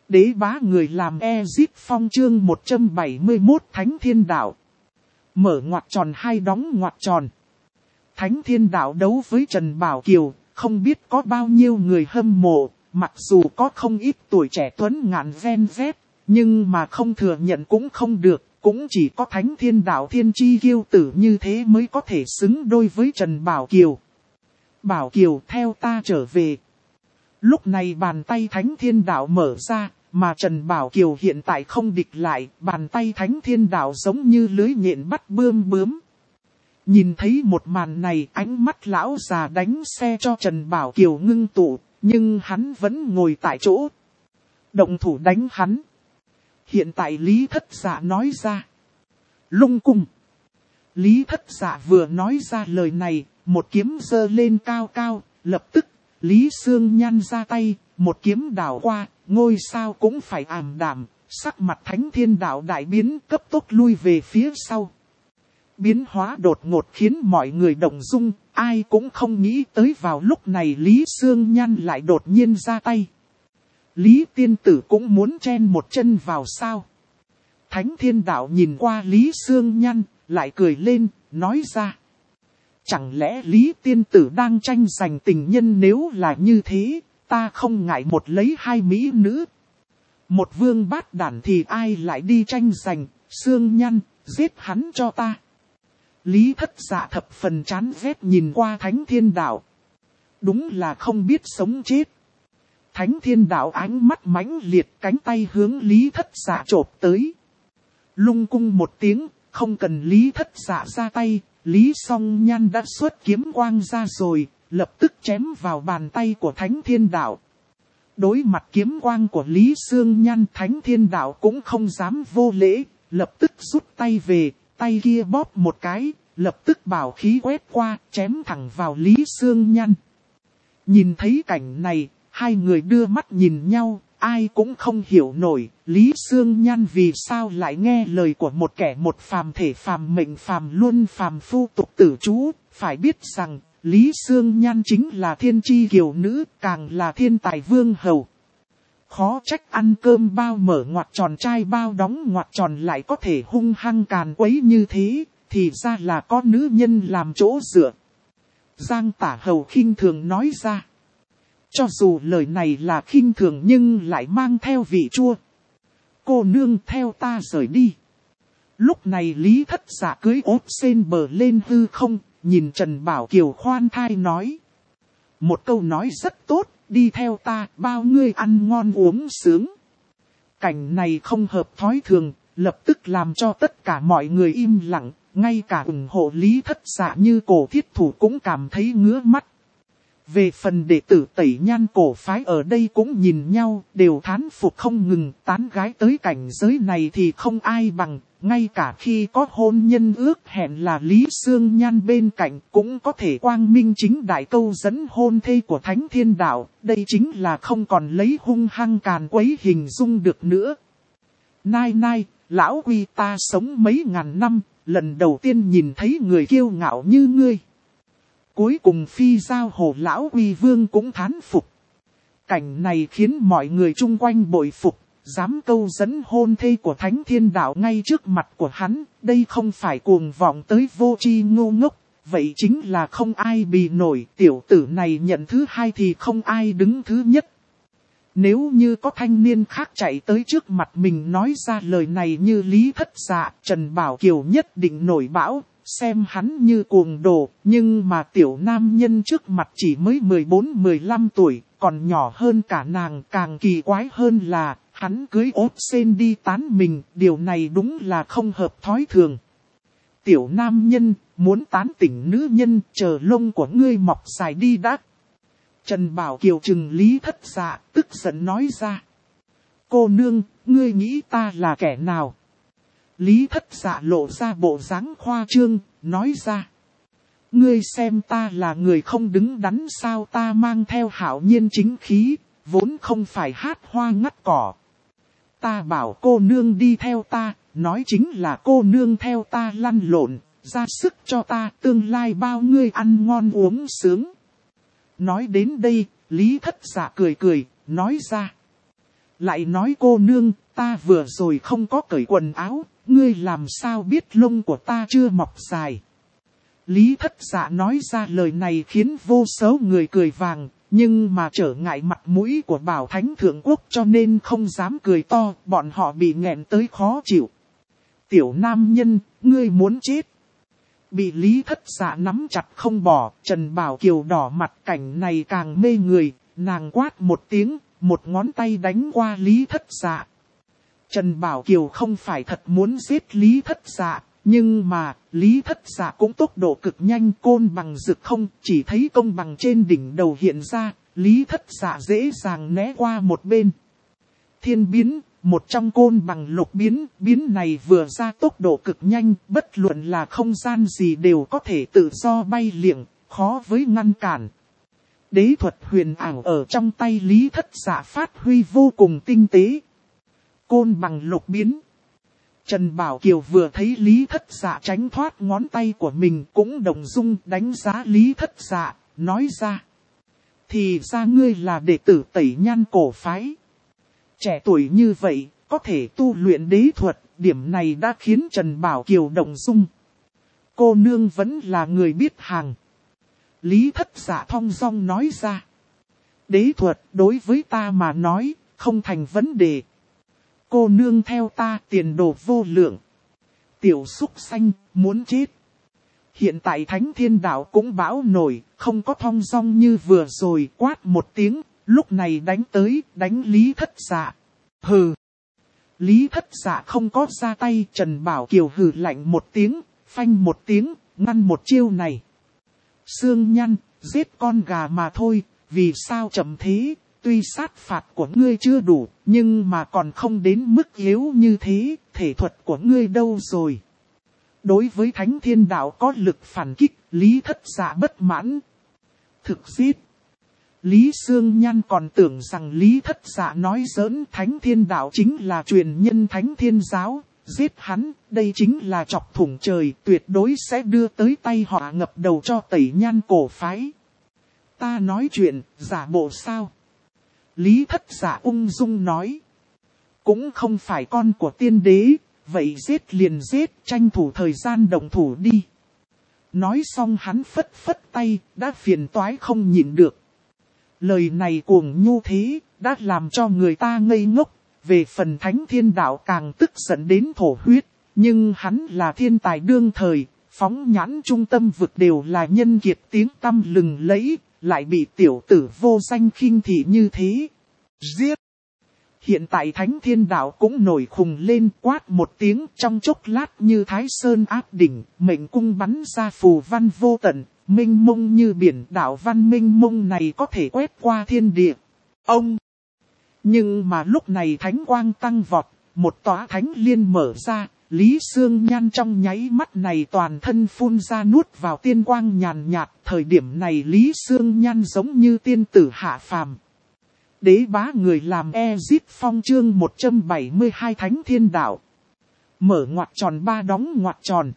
Đế bá người làm Ezip Phong chương 171 Thánh Thiên Đạo. Mở ngoặc tròn hai đóng ngoặc tròn. Thánh Thiên Đạo đấu với Trần Bảo Kiều, không biết có bao nhiêu người hâm mộ, mặc dù có không ít tuổi trẻ tuấn ngạn ven vét, nhưng mà không thừa nhận cũng không được, cũng chỉ có Thánh Thiên Đạo thiên chi kiêu tử như thế mới có thể xứng đôi với Trần Bảo Kiều. Bảo Kiều theo ta trở về. Lúc này bàn tay Thánh Thiên Đạo mở ra, mà Trần Bảo Kiều hiện tại không địch lại, bàn tay Thánh Thiên Đạo giống như lưới nhện bắt bướm. Nhìn thấy một màn này, ánh mắt lão già đánh xe cho Trần Bảo Kiều ngưng tụ, nhưng hắn vẫn ngồi tại chỗ. Động thủ đánh hắn. Hiện tại Lý Thất Dạ nói ra. Lung cung. Lý Thất Dạ vừa nói ra lời này, một kiếm giơ lên cao cao, lập tức, Lý Sương Nhan ra tay, một kiếm đảo qua, ngôi sao cũng phải ảm đạm, sắc mặt Thánh Thiên Đạo đại biến cấp tốc lui về phía sau. Biến hóa đột ngột khiến mọi người động dung, ai cũng không nghĩ tới vào lúc này Lý Sương Nhan lại đột nhiên ra tay. Lý tiên tử cũng muốn chen một chân vào sao. Thánh Thiên Đạo nhìn qua Lý Sương Nhan, lại cười lên, nói ra. Chẳng lẽ Lý tiên tử đang tranh giành tình nhân, nếu là như thế, ta không ngại một lấy hai mỹ nữ. Một vương bát đản thì ai lại đi tranh giành, Sương Nhan, giết hắn cho ta. Lý Thất Dạ thập phần chán ghét nhìn qua Thánh Thiên Đạo. Đúng là không biết sống chết. Thánh Thiên Đạo ánh mắt mãnh liệt, cánh tay hướng Lý Thất Dạ chộp tới. Lung cung một tiếng, không cần Lý Thất Dạ ra tay, Lý Song Nhan đã xuất kiếm quang ra rồi, lập tức chém vào bàn tay của Thánh Thiên Đạo. Đối mặt kiếm quang của Lý Sương Nhan, Thánh Thiên Đạo cũng không dám vô lễ, lập tức rút tay về, tay kia bóp một cái, lập tức bảo khí quét qua, chém thẳng vào Lý Sương Nhan. Nhìn thấy cảnh này, hai người đưa mắt nhìn nhau, ai cũng không hiểu nổi, Lý Sương Nhan vì sao lại nghe lời của một kẻ một phàm thể phàm mệnh phàm luân phàm phu tục tử chú, phải biết rằng, Lý Sương Nhan chính là thiên chi kiều nữ, càng là thiên tài vương hầu. Khó trách ăn cơm bao mở ngoặc tròn chai bao đóng ngoặc tròn lại có thể hung hăng càn quấy như thế, thì ra là có nữ nhân làm chỗ dựa. Giang Tả Hầu khinh thường nói ra. Cho dù lời này là khinh thường nhưng lại mang theo vị chua. Cô nương theo ta rời đi. Lúc này Lý Thất Dạ cưới ốt sen bờ lên hư không, nhìn Trần Bảo Kiều khoan thai nói. Một câu nói rất tốt, đi theo ta, bao ngươi ăn ngon uống sướng. Cảnh này không hợp thói thường, lập tức làm cho tất cả mọi người im lặng, ngay cả ủng hộ Lý Thất Dạ như Cổ Thiết Thủ cũng cảm thấy ngứa mắt. Về phần đệ tử Tẩy Nhan cổ phái ở đây cũng nhìn nhau, đều thán phục không ngừng, tán gái tới cảnh giới này thì không ai bằng, ngay cả khi có hôn nhân ước hẹn là Lý Sương Nhan bên cạnh cũng có thể quang minh chính đại câu dẫn hôn thê của Thánh Thiên Đạo, đây chính là không còn lấy hung hăng càn quấy hình dung được nữa. Nai, lão quy ta sống mấy ngàn năm, lần đầu tiên nhìn thấy người kiêu ngạo như ngươi. Cuối cùng phi giao hồ lão quy vương cũng thán phục. Cảnh này khiến mọi người chung quanh bội phục, dám câu dẫn hôn thê của Thánh Thiên Đạo ngay trước mặt của hắn, đây không phải cuồng vọng tới vô tri ngu ngốc, vậy chính là không ai bì nổi, tiểu tử này nhận thứ hai thì không ai đứng thứ nhất. Nếu như có thanh niên khác chạy tới trước mặt mình nói ra lời này như Lý Thất Dạ, Trần Bảo Kiều nhất định nổi bão, xem hắn như cuồng đồ, nhưng mà tiểu nam nhân trước mặt chỉ mới 14-15 tuổi, còn nhỏ hơn cả nàng, càng kỳ quái hơn là, hắn cưới ốt sen đi tán mình, điều này đúng là không hợp thói thường. Tiểu nam nhân, muốn tán tỉnh nữ nhân, chờ lông của ngươi mọc dài đi đã. Trần Bảo Kiều trừng Lý Thất Dạ, tức giận nói ra. Cô nương, ngươi nghĩ ta là kẻ nào? Lý Thất Dạ lộ ra bộ dáng khoa trương, nói ra. Ngươi xem ta là người không đứng đắn sao, ta mang theo hảo nhiên chính khí, vốn không phải hát hoa ngắt cỏ. Ta bảo cô nương đi theo ta, nói chính là cô nương theo ta lăn lộn, ra sức cho ta, tương lai bao ngươi ăn ngon uống sướng. Nói đến đây, Lý Thất Dạ cười, nói ra. Lại nói cô nương, ta vừa rồi không có cởi quần áo, ngươi làm sao biết lông của ta chưa mọc dài. Lý Thất Dạ nói ra lời này khiến vô số người cười vàng, nhưng mà trở ngại mặt mũi của Bảo Thánh Thượng Quốc cho nên không dám cười to, bọn họ bị nghẹn tới khó chịu. Tiểu nam nhân, ngươi muốn chết. Bị Lý Thất Dạ nắm chặt không bỏ, Trần Bảo Kiều đỏ mặt, cảnh này càng mê người, nàng quát một tiếng, một ngón tay đánh qua Lý Thất Dạ. Trần Bảo Kiều không phải thật muốn giết Lý Thất Dạ, nhưng mà Lý Thất Dạ cũng tốc độ cực nhanh, côn bằng rực không, chỉ thấy công bằng trên đỉnh đầu hiện ra, Lý Thất Dạ dễ dàng né qua một bên. Thiên biến, một trong côn bằng lục biến, biến này vừa ra tốc độ cực nhanh, bất luận là không gian gì đều có thể tự do bay liệng, khó với ngăn cản. Đế thuật huyền ảo ở trong tay Lý Thất Dạ phát huy vô cùng tinh tế. Côn bằng lục biến. Trần Bảo Kiều vừa thấy Lý Thất Dạ tránh thoát ngón tay của mình cũng động dung đánh giá Lý Thất Dạ, nói ra. Thì ra ngươi là đệ tử Tẩy Nhan cổ phái. Trẻ tuổi như vậy, có thể tu luyện đế thuật, điểm này đã khiến Trần Bảo Kiều động dung. Cô nương vẫn là người biết hàng. Lý Thất Dạ thong dong nói ra. Đế thuật đối với ta mà nói, không thành vấn đề. Cô nương theo ta tiền đồ vô lượng. Tiểu súc xanh, muốn chết. Hiện tại Thánh Thiên Đạo cũng bão nổi, không có thong dong như vừa rồi, quát một tiếng, lúc này đánh tới, đánh Lý Thất Dạ. Hừ. Lý Thất Dạ không có ra tay, Trần Bảo Kiều hừ lạnh một tiếng, phanh một tiếng, ngăn một chiêu này. Sương Nhăn, giết con gà mà thôi, vì sao chậm thế, tuy sát phạt của ngươi chưa đủ, nhưng mà còn không đến mức yếu như thế, thể thuật của ngươi đâu rồi. Đối với Thánh Thiên Đạo có lực phản kích, Lý Thất Dạ bất mãn. Thực giết. Lý Sương Nhan còn tưởng rằng Lý Thất Dạ nói giỡn, Thánh Thiên Đạo chính là truyền nhân Thánh Thiên Giáo, giết hắn, đây chính là chọc thủng trời, tuyệt đối sẽ đưa tới tay họ ngập đầu cho Tẩy Nhan cổ phái. Ta nói chuyện, giả bộ sao? Lý Thất Dạ ung dung nói. Cũng không phải con của tiên đế, vậy giết liền giết, tranh thủ thời gian động thủ đi. Nói xong hắn phất phất tay, đã phiền toái không nhịn được. Lời này cuồng nhu thế, đã làm cho người ta ngây ngốc. Về phần Thánh Thiên Đạo càng tức giận đến thổ huyết. Nhưng hắn là thiên tài đương thời, phóng nhãn trung tâm vực đều là nhân kiệt tiếng tăm lừng lẫy, lại bị tiểu tử vô danh khinh thị như thế. Giết! Hiện tại Thánh Thiên Đạo cũng nổi khùng lên, quát một tiếng, trong chốc lát như Thái Sơn áp đỉnh, mệnh cung bắn ra phù văn vô tận, mênh mông như biển. Đạo văn mênh mông này có thể quét qua thiên địa. Ông! Nhưng mà lúc này thánh quang tăng vọt, một tòa thánh liên mở ra, Lý Sương Nhan trong nháy mắt này toàn thân phun ra nuốt vào tiên quang nhàn nhạt. Thời điểm này Lý Sương Nhan giống như tiên tử hạ phàm. Đế bá người làm Ezip Phong chương 172 Thánh Thiên Đạo. Mở ngoặc tròn ba đóng ngoặc tròn.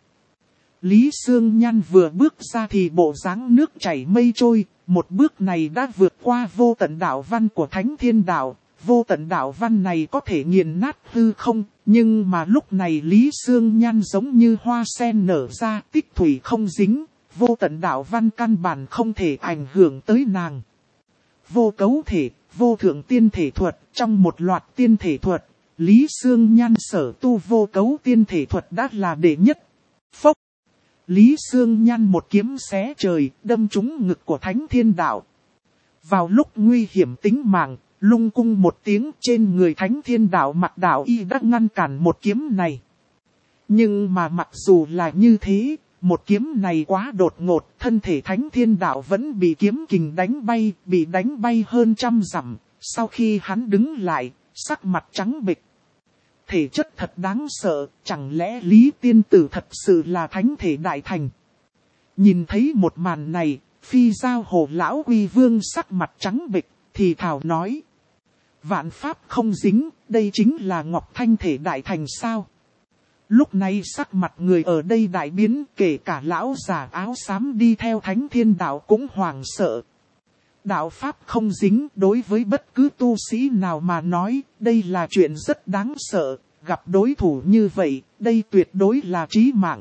Lý Sương Nhan vừa bước ra thì bộ dáng nước chảy mây trôi, một bước này đã vượt qua vô tận đạo văn của Thánh Thiên Đạo. Vô tận đạo văn này có thể nghiền nát hư không, nhưng mà lúc này Lý Sương Nhan giống như hoa sen nở ra, tích thủy không dính, vô tận đạo văn căn bản không thể ảnh hưởng tới nàng. Vô cấu thể, vô thượng tiên thể thuật, trong một loạt tiên thể thuật, Lý Sương Nhan sở tu vô cấu tiên thể thuật đã là đệ nhất. Phốc! Lý Sương Nhan một kiếm xé trời, đâm trúng ngực của Thánh Thiên Đạo. Vào lúc nguy hiểm tính mạng, lung cung một tiếng, trên người Thánh Thiên Đạo mặc đạo y đã ngăn cản một kiếm này. Nhưng mà mặc dù là như thế, một kiếm này quá đột ngột, thân thể Thánh Thiên Đạo vẫn bị kiếm kình đánh bay, bị đánh bay hơn 100 dặm. Sau khi hắn đứng lại, sắc mặt trắng bệch. Thể chất thật đáng sợ, chẳng lẽ Lý Tiên Tử thật sự là thánh thể đại thành? Nhìn thấy một màn này, Phi Giao Hồ Lão Uy Vương sắc mặt trắng bệch, thì thảo nói. Vạn pháp không dính, đây chính là Ngọc Thanh thể đại thành sao? Lúc này sắc mặt người ở đây đại biến, kể cả lão già áo xám đi theo Thánh Thiên Đạo cũng hoảng sợ. đạo pháp không dính, đối với bất cứ tu sĩ nào mà nói, đây là chuyện rất đáng sợ, gặp đối thủ như vậy, đây tuyệt đối là chí mạng.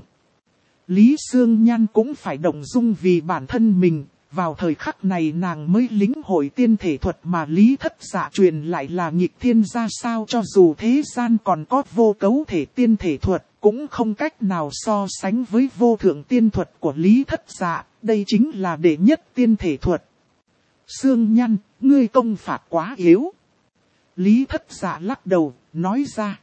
Lý Sương Nhan cũng phải động dung vì bản thân mình, vào thời khắc này nàng mới lĩnh hội tiên thể thuật mà Lý Thất Dạ truyền lại là nghịch thiên ra sao, cho dù thế gian còn có vô cấu thể tiên thể thuật, cũng không cách nào so sánh với vô thượng tiên thuật của Lý Thất Dạ, đây chính là đệ nhất tiên thể thuật. Sương Nhan, ngươi công phạt quá yếu. Lý Thất Dạ lắc đầu, nói ra.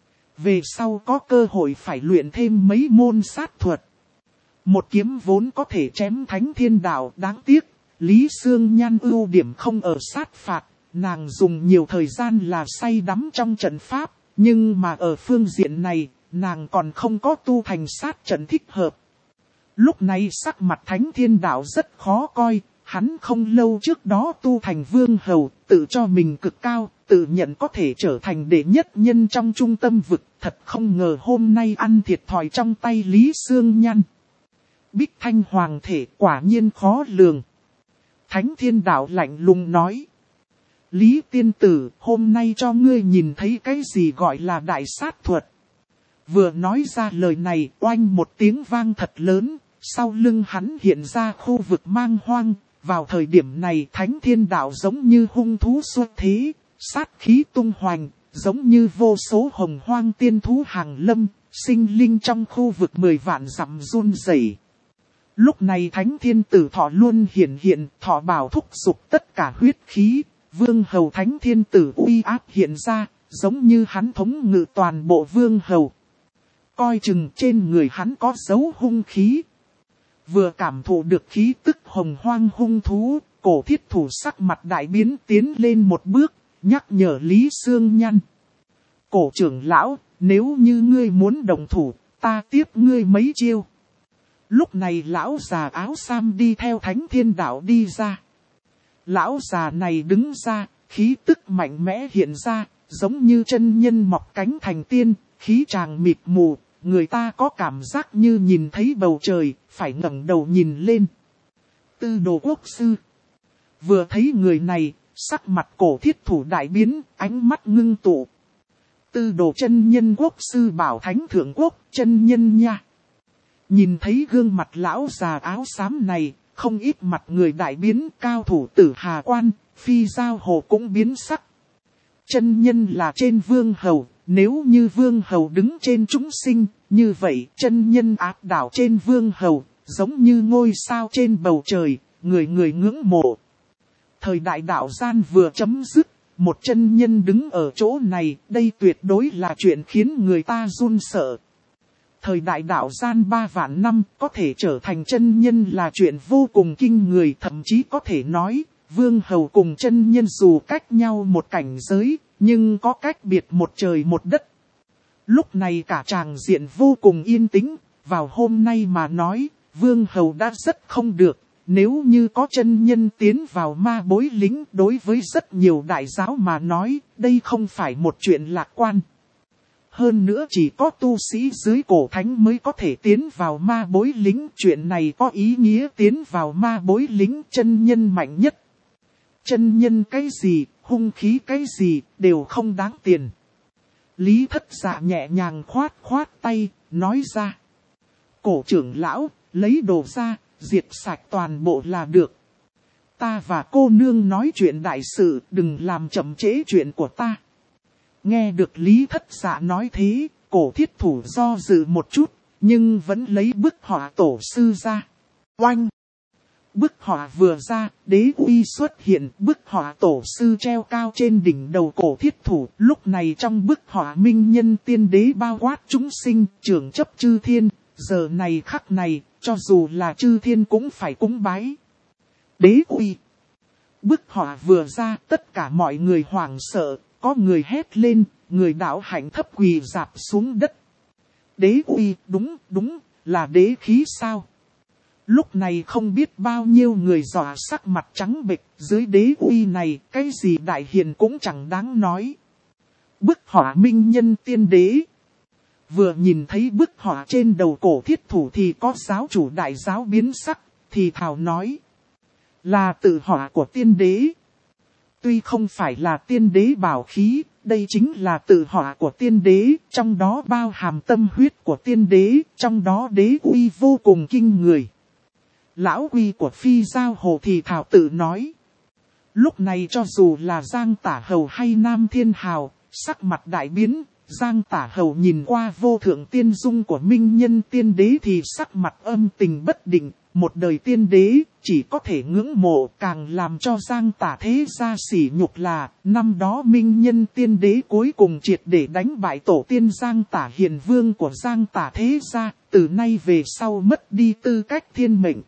Về sau có cơ hội phải luyện thêm mấy môn sát thuật. Một kiếm vốn có thể chém thánh thiên đạo, đáng tiếc, Lý Sương Nhan ưu điểm không ở sát phạt, nàng dùng nhiều thời gian là say đắm trong trận pháp, nhưng mà ở phương diện này, nàng còn không có tu thành sát trận thích hợp. Lúc này sắc mặt thánh thiên đạo rất khó coi, hắn không lâu trước đó tu thành vương hầu, tự cho mình cực cao, tự nhận có thể trở thành đệ nhất nhân trong trung tâm vực, thật không ngờ hôm nay ăn thiệt thòi trong tay Lý Sương Nhan. Bích Thanh Hoàng thể quả nhiên khó lường. Thánh Thiên Đạo lạnh lùng nói. Lý tiên tử, hôm nay cho ngươi nhìn thấy cái gì gọi là đại sát thuật. Vừa nói ra lời này, oanh một tiếng vang thật lớn, sau lưng hắn hiện ra khu vực mang hoang. Vào thời điểm này Thánh Thiên Đạo giống như hung thú xuất thế, sát khí tung hoành, giống như vô số hồng hoang tiên thú hàng lâm, sinh linh trong khu vực 10 vạn dặm run rẩy. Lúc này Thánh Thiên Tử Thọ luôn hiện, Thọ bảo thúc giục tất cả huyết khí, Vương Hầu Thánh Thiên Tử uy áp hiện ra, giống như hắn thống ngự toàn bộ Vương Hầu. Coi chừng trên người hắn có dấu hung khí. Vừa cảm thụ được khí tức hồng hoang hung thú, Cổ Thiết Thủ sắc mặt đại biến tiến lên một bước, nhắc nhở Lý Sương Nhan. Cổ trưởng lão, nếu như ngươi muốn đồng thủ, ta tiếp ngươi mấy chiêu. Lúc này lão già áo sam đi theo Thánh Thiên Đạo đi ra. Lão già này đứng ra, khí tức mạnh mẽ hiện ra, giống như chân nhân mọc cánh thành tiên, khí tràng mịt mù, người ta có cảm giác như nhìn thấy bầu trời, phải ngẩng đầu nhìn lên. Tư Đồ Quốc Sư. Vừa thấy người này, sắc mặt Cổ Thiết Thủ đại biến, ánh mắt ngưng tụ. Tư Đồ chân nhân Quốc Sư bảo Thánh Thượng Quốc chân nhân nha. Nhìn thấy gương mặt lão già áo xám này, không ít mặt người đại biến, cao thủ Tử Hà Quan, Phi Giao Hồ cũng biến sắc. Chân nhân là trên Vương Hầu, nếu như Vương Hầu đứng trên chúng sinh, như vậy chân nhân áp đảo trên Vương Hầu, giống như ngôi sao trên bầu trời, người người ngưỡng mộ. Thời đại đạo gian vừa chấm dứt, một chân nhân đứng ở chỗ này, đây tuyệt đối là chuyện khiến người ta run sợ. Thời đại đạo gian 3 vạn năm có thể trở thành chân nhân là chuyện vô cùng kinh người, thậm chí có thể nói, Vương Hầu cùng chân nhân dù cách nhau một cảnh giới, nhưng có cách biệt một trời một đất. Lúc này cả tràng diện vô cùng yên tĩnh, vào hôm nay mà nói, Vương Hầu đã rất không được, nếu như có chân nhân tiến vào ma bối lính đối với rất nhiều đại giáo mà nói, đây không phải một chuyện lạc quan. Hơn nữa chỉ có tu sĩ dưới cổ thánh mới có thể tiến vào ma bối lính. Chuyện này có ý nghĩa tiến vào ma bối lính chân nhân mạnh nhất. Chân nhân cái gì, hung khí cái gì, đều không đáng tiền. Lý Thất Dạ nhẹ nhàng khoát tay, nói ra. Cổ trưởng lão, lấy đồ ra, diệt sạch toàn bộ là được. Ta và cô nương nói chuyện đại sự, đừng làm chậm trễ chuyện của ta. Nghe được Lý Thất Dạ nói thế, Cổ Thiết Thủ do dự một chút, nhưng vẫn lấy bức họa tổ sư ra. Oanh! Bức họa vừa ra, đế uy xuất hiện, bức họa tổ sư treo cao trên đỉnh đầu Cổ Thiết Thủ. Lúc này trong bức họa minh nhân tiên đế bao quát chúng sinh, trưởng chấp chư thiên, giờ này khắc này, cho dù là chư thiên cũng phải cúng bái. Đế uy! Bức họa vừa ra, tất cả mọi người hoảng sợ. Có người hét lên, người đạo hạnh thấp quỳ rạp xuống đất. Đế uy, đúng, là đế khí sao? Lúc này không biết bao nhiêu người dọa sắc mặt trắng bệch, dưới đế uy này, cái gì đại hiền cũng chẳng đáng nói. Bức họa minh nhân tiên đế. Vừa nhìn thấy bức họa trên đầu Cổ Thiết Thủ thì có giáo chủ đại giáo biến sắc, thì thào nói. Là tự họa của tiên đế. Tuy không phải là tiên đế bảo khí, đây chính là tự họa của tiên đế, trong đó bao hàm tâm huyết của tiên đế, trong đó đế uy vô cùng kinh người. Lão uy của Phi Giao Hồ thì thảo tự nói. Lúc này cho dù là Giang Tả Hầu hay Nam Thiên Hào, sắc mặt đại biến, Giang Tả Hầu nhìn qua vô thượng tiên dung của minh nhân tiên đế thì sắc mặt âm tình bất định, một đời tiên đế chỉ có thể ngưỡng mộ, càng làm cho Giang Tả thế gia sỉ nhục là năm đó minh nhân tiên đế cuối cùng triệt để đánh bại tổ tiên Giang Tả hiền vương của Giang Tả thế gia, từ nay về sau mất đi tư cách thiên mệnh.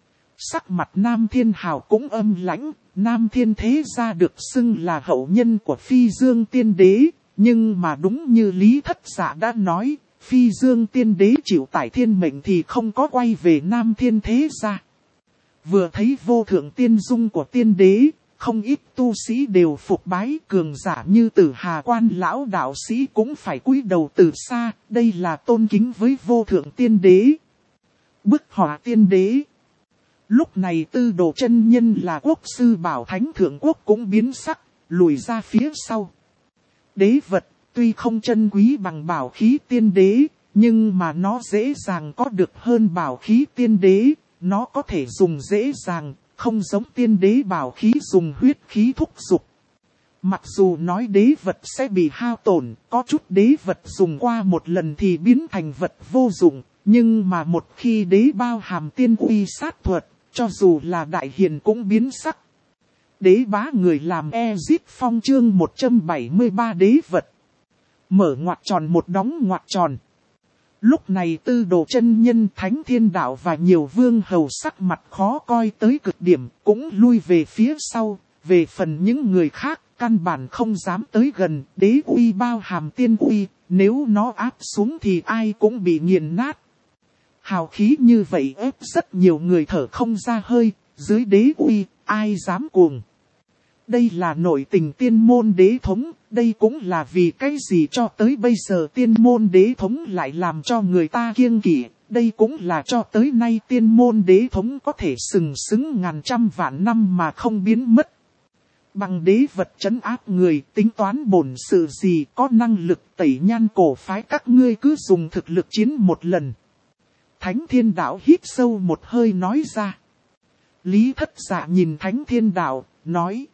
Sắc mặt Nam Thiên Hào cũng âm lãnh, Nam Thiên thế gia được xưng là hậu nhân của Phi Dương tiên đế, nhưng mà đúng như Lý Thất Dạ đã nói, Phi Dương tiên đế chịu tải thiên mệnh thì không có quay về Nam Thiên thế gia. Vừa thấy vô thượng tiên dung của tiên đế, không ít tu sĩ đều phục bái, cường giả như Tử Hà Quan lão đạo sĩ cũng phải cúi đầu từ xa, đây là tôn kính với vô thượng tiên đế. Bức họa tiên đế. Lúc này Tư Đồ chân nhân là quốc sư Bảo Thánh Thượng Quốc cũng biến sắc, lùi ra phía sau. Đế vật, tuy không chân quý bằng bảo khí tiên đế, nhưng mà nó dễ dàng có được hơn bảo khí tiên đế, nó có thể dùng dễ dàng, không giống tiên đế bảo khí dùng huyết khí thúc dục. Mặc dù nói đế vật sẽ bị hao tổn, có chút đế vật dùng qua một lần thì biến thành vật vô dụng, nhưng mà một khi đế bao hàm tiên uy sát thuật, cho dù là đại hiền cũng biến sắc. Đế bá người làm Ezip Phong chương 173 đế vật. Mở ngoặc tròn một đóng ngoặc tròn. Lúc này Tư Đồ chân nhân Thánh Thiên Đạo và nhiều vương hầu sắc mặt khó coi tới cực điểm, cũng lui về phía sau. Về phần những người khác, căn bản không dám tới gần, đế uy bao hàm tiên uy, nếu nó áp xuống thì ai cũng bị nghiền nát. Hào khí như vậy ép rất nhiều người thở không ra hơi, dưới đế uy, ai dám cuồng. Đây là nội tình tiên môn đế thống, đây cũng là vì cái gì cho tới bây giờ tiên môn đế thống lại làm cho người ta kiêng kỵ, đây cũng là cho tới nay tiên môn đế thống có thể sừng sững ngàn trăm vạn năm mà không biến mất. Bằng đế vật trấn áp người, tính toán bổn sự gì, có năng lực tẩy nhan cổ phái các ngươi cứ dùng thực lực chiến một lần. Thánh Thiên Đạo hít sâu một hơi nói ra. Lý Thất Dạ nhìn Thánh Thiên Đạo, nói.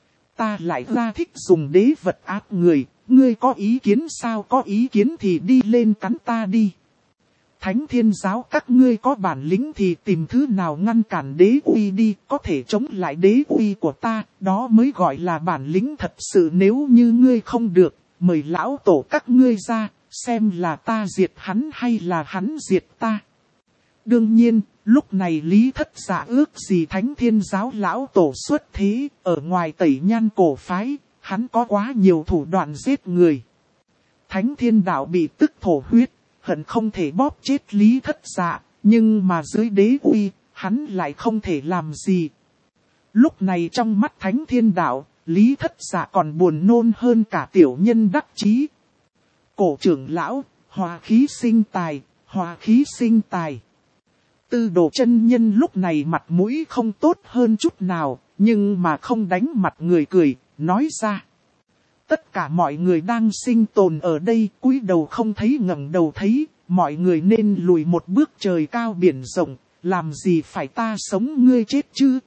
Ta lại ra thích dùng đế vật áp người, ngươi có ý kiến sao? Có ý kiến thì đi lên cắn ta đi. Thánh Thiên Giáo các ngươi có bản lĩnh thì tìm thứ nào ngăn cản đế uy đi, có thể chống lại đế uy của ta, đó mới gọi là bản lĩnh thật sự. Nếu như ngươi không được, mời lão tổ các ngươi ra, xem là ta diệt hắn hay là hắn diệt ta. Đương nhiên, lúc này Lý Thất Dạ ước gì Thánh Thiên Giáo lão tổ xuất thế, ở ngoài tẩy nhan cổ phái, hắn có quá nhiều thủ đoạn giết người. Thánh Thiên Đạo bị tức thổ huyết, hận không thể bóp chết Lý Thất Dạ, nhưng mà dưới đế uy, hắn lại không thể làm gì. Lúc này trong mắt Thánh Thiên Đạo, Lý Thất Dạ còn buồn nôn hơn cả tiểu nhân đắc chí. Cổ trưởng lão, hòa khí sinh tài, hòa khí sinh tài. Tư Đồ chân nhân lúc này mặt mũi không tốt hơn chút nào, nhưng mà không đánh mặt người cười, nói ra. Tất cả mọi người đang sinh tồn ở đây, cúi đầu không thấy ngẩng đầu thấy, mọi người nên lùi một bước trời cao biển rộng, làm gì phải ta sống ngươi chết chứ.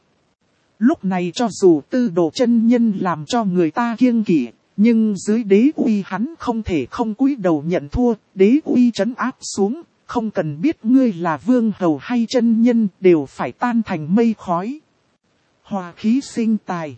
Lúc này cho dù Tư Đồ chân nhân làm cho người ta kiêng kỵ, nhưng dưới đế uy hắn không thể không cúi đầu nhận thua, đế uy trấn áp xuống. Không cần biết ngươi là vương hầu hay chân nhân đều phải tan thành mây khói. Hòa khí sinh tài.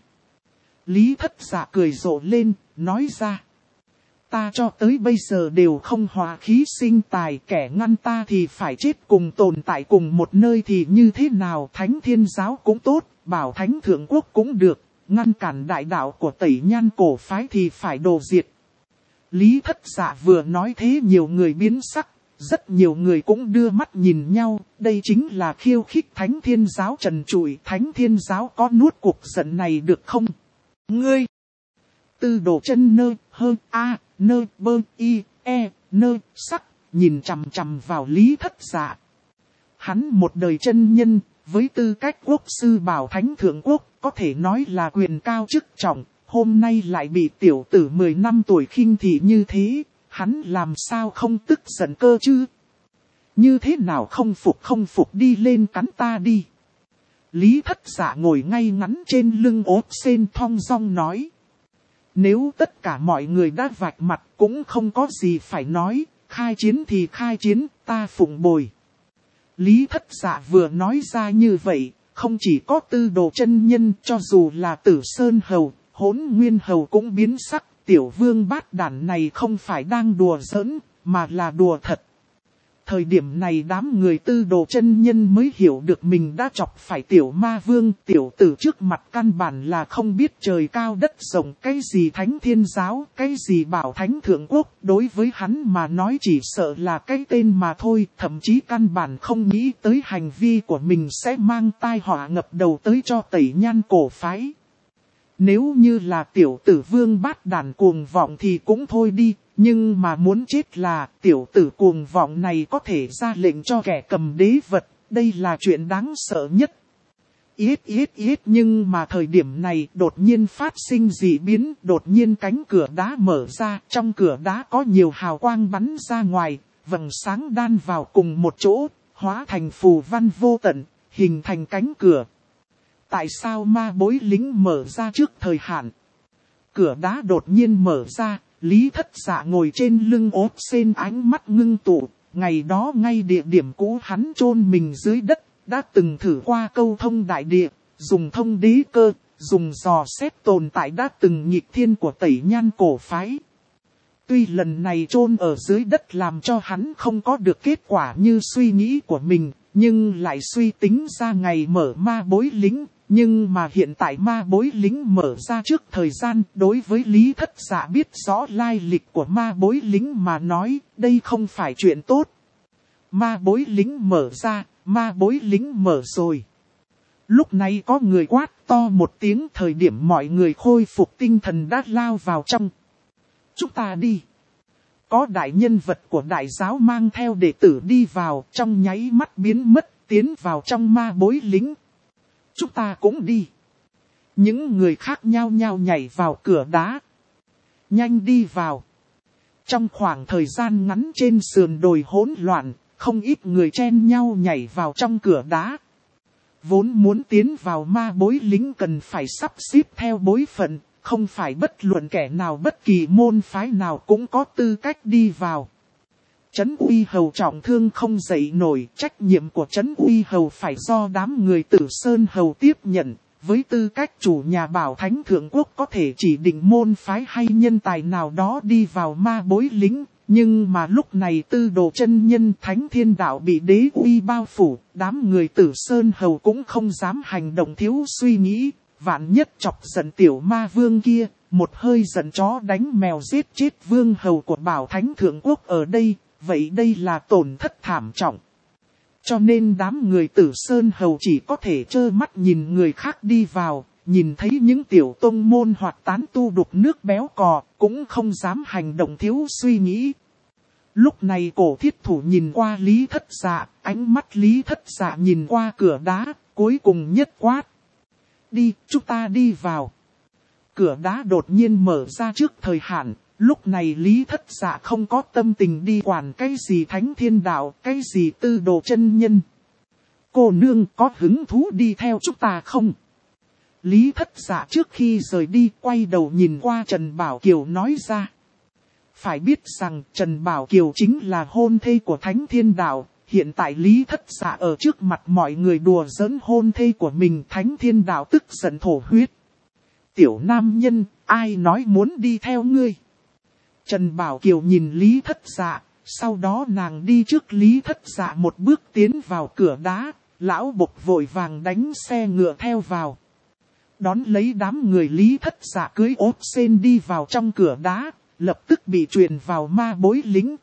Lý Thất Dạ cười rộ lên, nói ra. Ta cho tới bây giờ đều không hòa khí sinh tài, kẻ ngăn ta thì phải chết, cùng tồn tại cùng một nơi thì như thế nào. Thánh Thiên Giáo cũng tốt, Bảo Thánh Thượng Quốc cũng được, ngăn cản đại đạo của tẩy nhan cổ phái thì phải đồ diệt. Lý Thất Dạ vừa nói thế nhiều người biến sắc. Rất nhiều người cũng đưa mắt nhìn nhau, đây chính là khiêu khích Thánh Thiên Giáo trần trụi. Thánh Thiên Giáo có nuốt cuộc giận này được không? Ngươi! Tư Đồ chân nơ, hơ, a, nơ, bơ, y, e, nơ, sắc, nhìn chằm chằm vào Lý Thất Dạ. Hắn một đời chân nhân, với tư cách quốc sư Bảo Thánh Thượng Quốc, có thể nói là quyền cao chức trọng, hôm nay lại bị tiểu tử 10 năm tuổi khinh thị như thế, hắn làm sao không tức giận cơ chứ? Như thế nào không phục đi lên cắn ta đi. Lý Thất Dạ ngồi ngay ngắn trên lưng ốt sen thong dong nói. Nếu tất cả mọi người đã vạch mặt cũng không có gì phải nói, khai chiến thì khai chiến, ta phụng bồi. Lý Thất Dạ vừa nói ra như vậy, không chỉ có Tư Đồ chân nhân, cho dù là Tử Sơn Hầu, Hỗn Nguyên Hầu cũng biến sắc. Tiểu vương bát đản này không phải đang đùa giỡn, mà là đùa thật. Thời điểm này đám người Tư Đồ chân nhân mới hiểu được mình đã chọc phải tiểu ma vương. Tiểu tử trước mặt căn bản là không biết trời cao đất rộng, cái gì thánh thiên giáo, cái gì Bảo Thánh Thượng Quốc. Đối với hắn mà nói chỉ sợ là cái tên mà thôi, thậm chí căn bản không nghĩ tới hành vi của mình sẽ mang tai họa ngập đầu tới cho Tẩy Nhan cổ phái. Nếu như là tiểu tử vương bát đản cuồng vọng thì cũng thôi đi, nhưng mà muốn chết là tiểu tử cuồng vọng này có thể ra lệnh cho kẻ cầm đế vật, đây là chuyện đáng sợ nhất. Nhưng mà thời điểm này đột nhiên phát sinh dị biến, đột nhiên cánh cửa đá mở ra, trong cửa đá có nhiều hào quang bắn ra ngoài, vầng sáng đan vào cùng một chỗ, hóa thành phù văn vô tận, hình thành cánh cửa. Tại sao ma bối lính mở ra trước thời hạn? Cửa đá đột nhiên mở ra, Lý Thất Dạ ngồi trên lưng ốt sen ánh mắt ngưng tụ. Ngày đó ngay địa điểm cũ hắn chôn mình dưới đất, đã từng thử qua câu thông đại địa, dùng thông đế cơ, dùng dò xét tồn tại đã từng nghịch thiên của Tẩy Nhan cổ phái. Tuy lần này chôn ở dưới đất làm cho hắn không có được kết quả như suy nghĩ của mình, nhưng lại suy tính ra ngày mở ma bối lính. Nhưng mà hiện tại ma bối lính mở ra trước thời gian, đối với Lý Thất Dạ biết rõ lai lịch của ma bối lính mà nói, đây không phải chuyện tốt. Ma bối lính mở ra, ma bối lính mở rồi. Lúc này có người quát to một tiếng, thời điểm mọi người khôi phục tinh thần đã lao vào trong. Chúng ta đi. Có đại nhân vật của đại giáo mang theo đệ tử đi vào, trong nháy mắt biến mất, tiến vào trong ma bối lính. Chúng ta cũng đi. Những người khác nhao nhao nhảy vào cửa đá. Nhanh đi vào. Trong khoảng thời gian ngắn trên sườn đồi hỗn loạn, không ít người chen nhau nhảy vào trong cửa đá. Vốn muốn tiến vào ma bối lính cần phải sắp xếp theo bối phận, không phải bất luận kẻ nào bất kỳ môn phái nào cũng có tư cách đi vào. Trấn Uy Hầu trọng thương không dậy nổi, trách nhiệm của Trấn Uy Hầu phải do đám người Tử Sơn Hầu tiếp nhận. Với tư cách chủ nhà Bảo Thánh Thượng Quốc có thể chỉ định môn phái hay nhân tài nào đó đi vào ma bối lính. Nhưng mà lúc này Tư Đồ chân nhân Thánh Thiên Đạo bị đế uy bao phủ, đám người Tử Sơn Hầu cũng không dám hành động thiếu suy nghĩ. Vạn nhất chọc giận tiểu ma vương kia, một hơi giận chó đánh mèo giết chết vương hầu của Bảo Thánh Thượng Quốc ở đây. Vậy đây là tổn thất thảm trọng. Cho nên đám người Tử Sơn Hầu chỉ có thể trơ mắt nhìn người khác đi vào, nhìn thấy những tiểu tông môn hoặc tán tu đục nước béo cò, cũng không dám hành động thiếu suy nghĩ. Lúc này cổ thiết thủ nhìn qua Lý Thất Dạ, ánh mắt Lý Thất Dạ nhìn qua cửa đá, cuối cùng nhất quát. Đi, chúng ta đi vào. Cửa đá đột nhiên mở ra trước thời hạn. Lúc này Lý Thất Dạ không có tâm tình đi quản cái gì Thánh Thiên Đạo, cái gì Tư Đồ chân nhân. Cô nương có hứng thú đi theo chúng ta không? Lý Thất Dạ trước khi rời đi quay đầu nhìn qua Trần Bảo Kiều nói ra. Phải biết rằng Trần Bảo Kiều chính là hôn thê của Thánh Thiên Đạo. Hiện tại Lý Thất Dạ ở trước mặt mọi người đùa giỡn hôn thê của mình, Thánh Thiên Đạo tức giận thổ huyết. Tiểu nam nhân, ai nói muốn đi theo ngươi? Trần Bảo Kiều nhìn Lý Thất Dạ, sau đó nàng đi trước Lý Thất Dạ một bước tiến vào cửa đá, lão bộc vội vàng đánh xe ngựa theo vào. Đón lấy đám người Lý Thất Dạ cưới ốt sen đi vào trong cửa đá, lập tức bị truyền vào ma bối lính.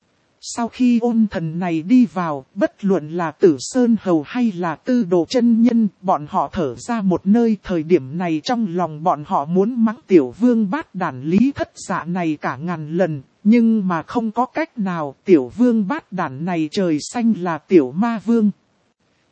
Sau khi ôn thần này đi vào, bất luận là Tử Sơn Hầu hay là Tư Đồ chân nhân, bọn họ thở ra một nơi. Thời điểm này trong lòng bọn họ muốn mắng tiểu vương bát đản Lý Thất Dạ này cả ngàn lần, nhưng mà không có cách nào, tiểu vương bát đản này trời xanh là tiểu ma vương.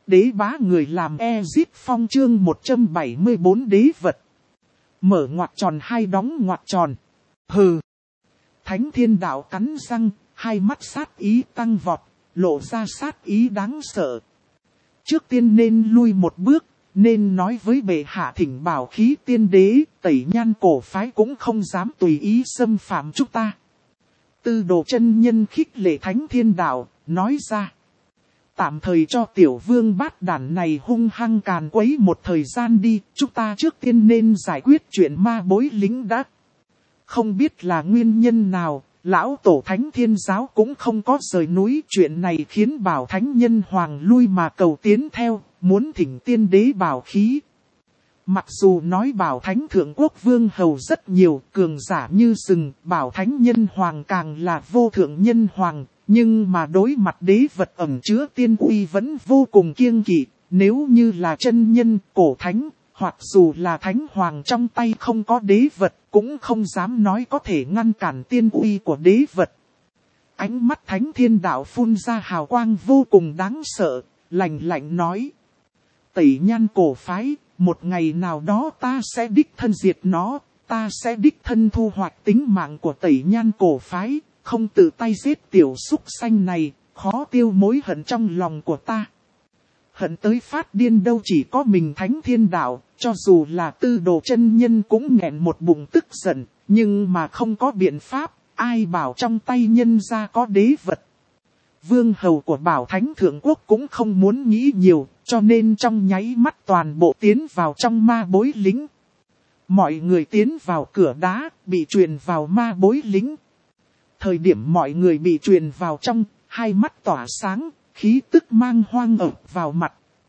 Đế bá người làm Ezip Phong chương 174 đế vật. Mở ngoặc tròn hai đóng ngoặc tròn. Hừ. Thánh thiên đạo cắn răng, hai mắt sát ý tăng vọt, lộ ra sát ý đáng sợ. Trước tiên nên lui một bước, nên nói với bệ hạ thỉnh bảo khí tiên đế, Tẩy Nhan cổ phái cũng không dám tùy ý xâm phạm chúng ta. Tư Đồ chân nhân khích lệ thánh thiên đạo, nói ra. Tạm thời cho tiểu vương bát đản này hung hăng càn quấy một thời gian đi, chúng ta trước tiên nên giải quyết chuyện ma bối lính đã. Không biết là nguyên nhân nào, lão tổ thánh thiên giáo cũng không có rời núi. Chuyện này khiến bảo thánh nhân hoàng lui mà cầu tiến theo, muốn thỉnh tiên đế bảo khí. Mặc dù nói bảo thánh thượng quốc vương hầu rất nhiều, cường giả như sừng, bảo thánh nhân hoàng càng là vô thượng nhân hoàng. Nhưng mà đối mặt đế vật ẩn chứa tiên uy vẫn vô cùng kiêng kỵ, nếu như là chân nhân, cổ thánh, hoặc dù là thánh hoàng trong tay không có đế vật, cũng không dám nói có thể ngăn cản tiên uy của đế vật. Ánh mắt thánh thiên đạo phun ra hào quang vô cùng đáng sợ, lạnh lạnh nói. Tẩy Nhan cổ phái, một ngày nào đó ta sẽ đích thân diệt nó, ta sẽ đích thân thu hoạch tính mạng của Tẩy Nhan cổ phái. Không tự tay giết tiểu súc sanh này, khó tiêu mối hận trong lòng của ta. Hận tới phát điên đâu chỉ có mình thánh thiên đạo, cho dù là Tư Đồ chân nhân cũng nghẹn một bụng tức giận, nhưng mà không có biện pháp, ai bảo trong tay nhân ra có đế vật. Vương hầu của bảo thánh thượng quốc cũng không muốn nghĩ nhiều, cho nên trong nháy mắt toàn bộ tiến vào trong ma bối lính. Mọi người tiến vào cửa đá, bị truyền vào ma bối lính. Thời điểm mọi người bị truyền vào trong, hai mắt tỏa sáng, khí tức mang hoang ập vào mặt.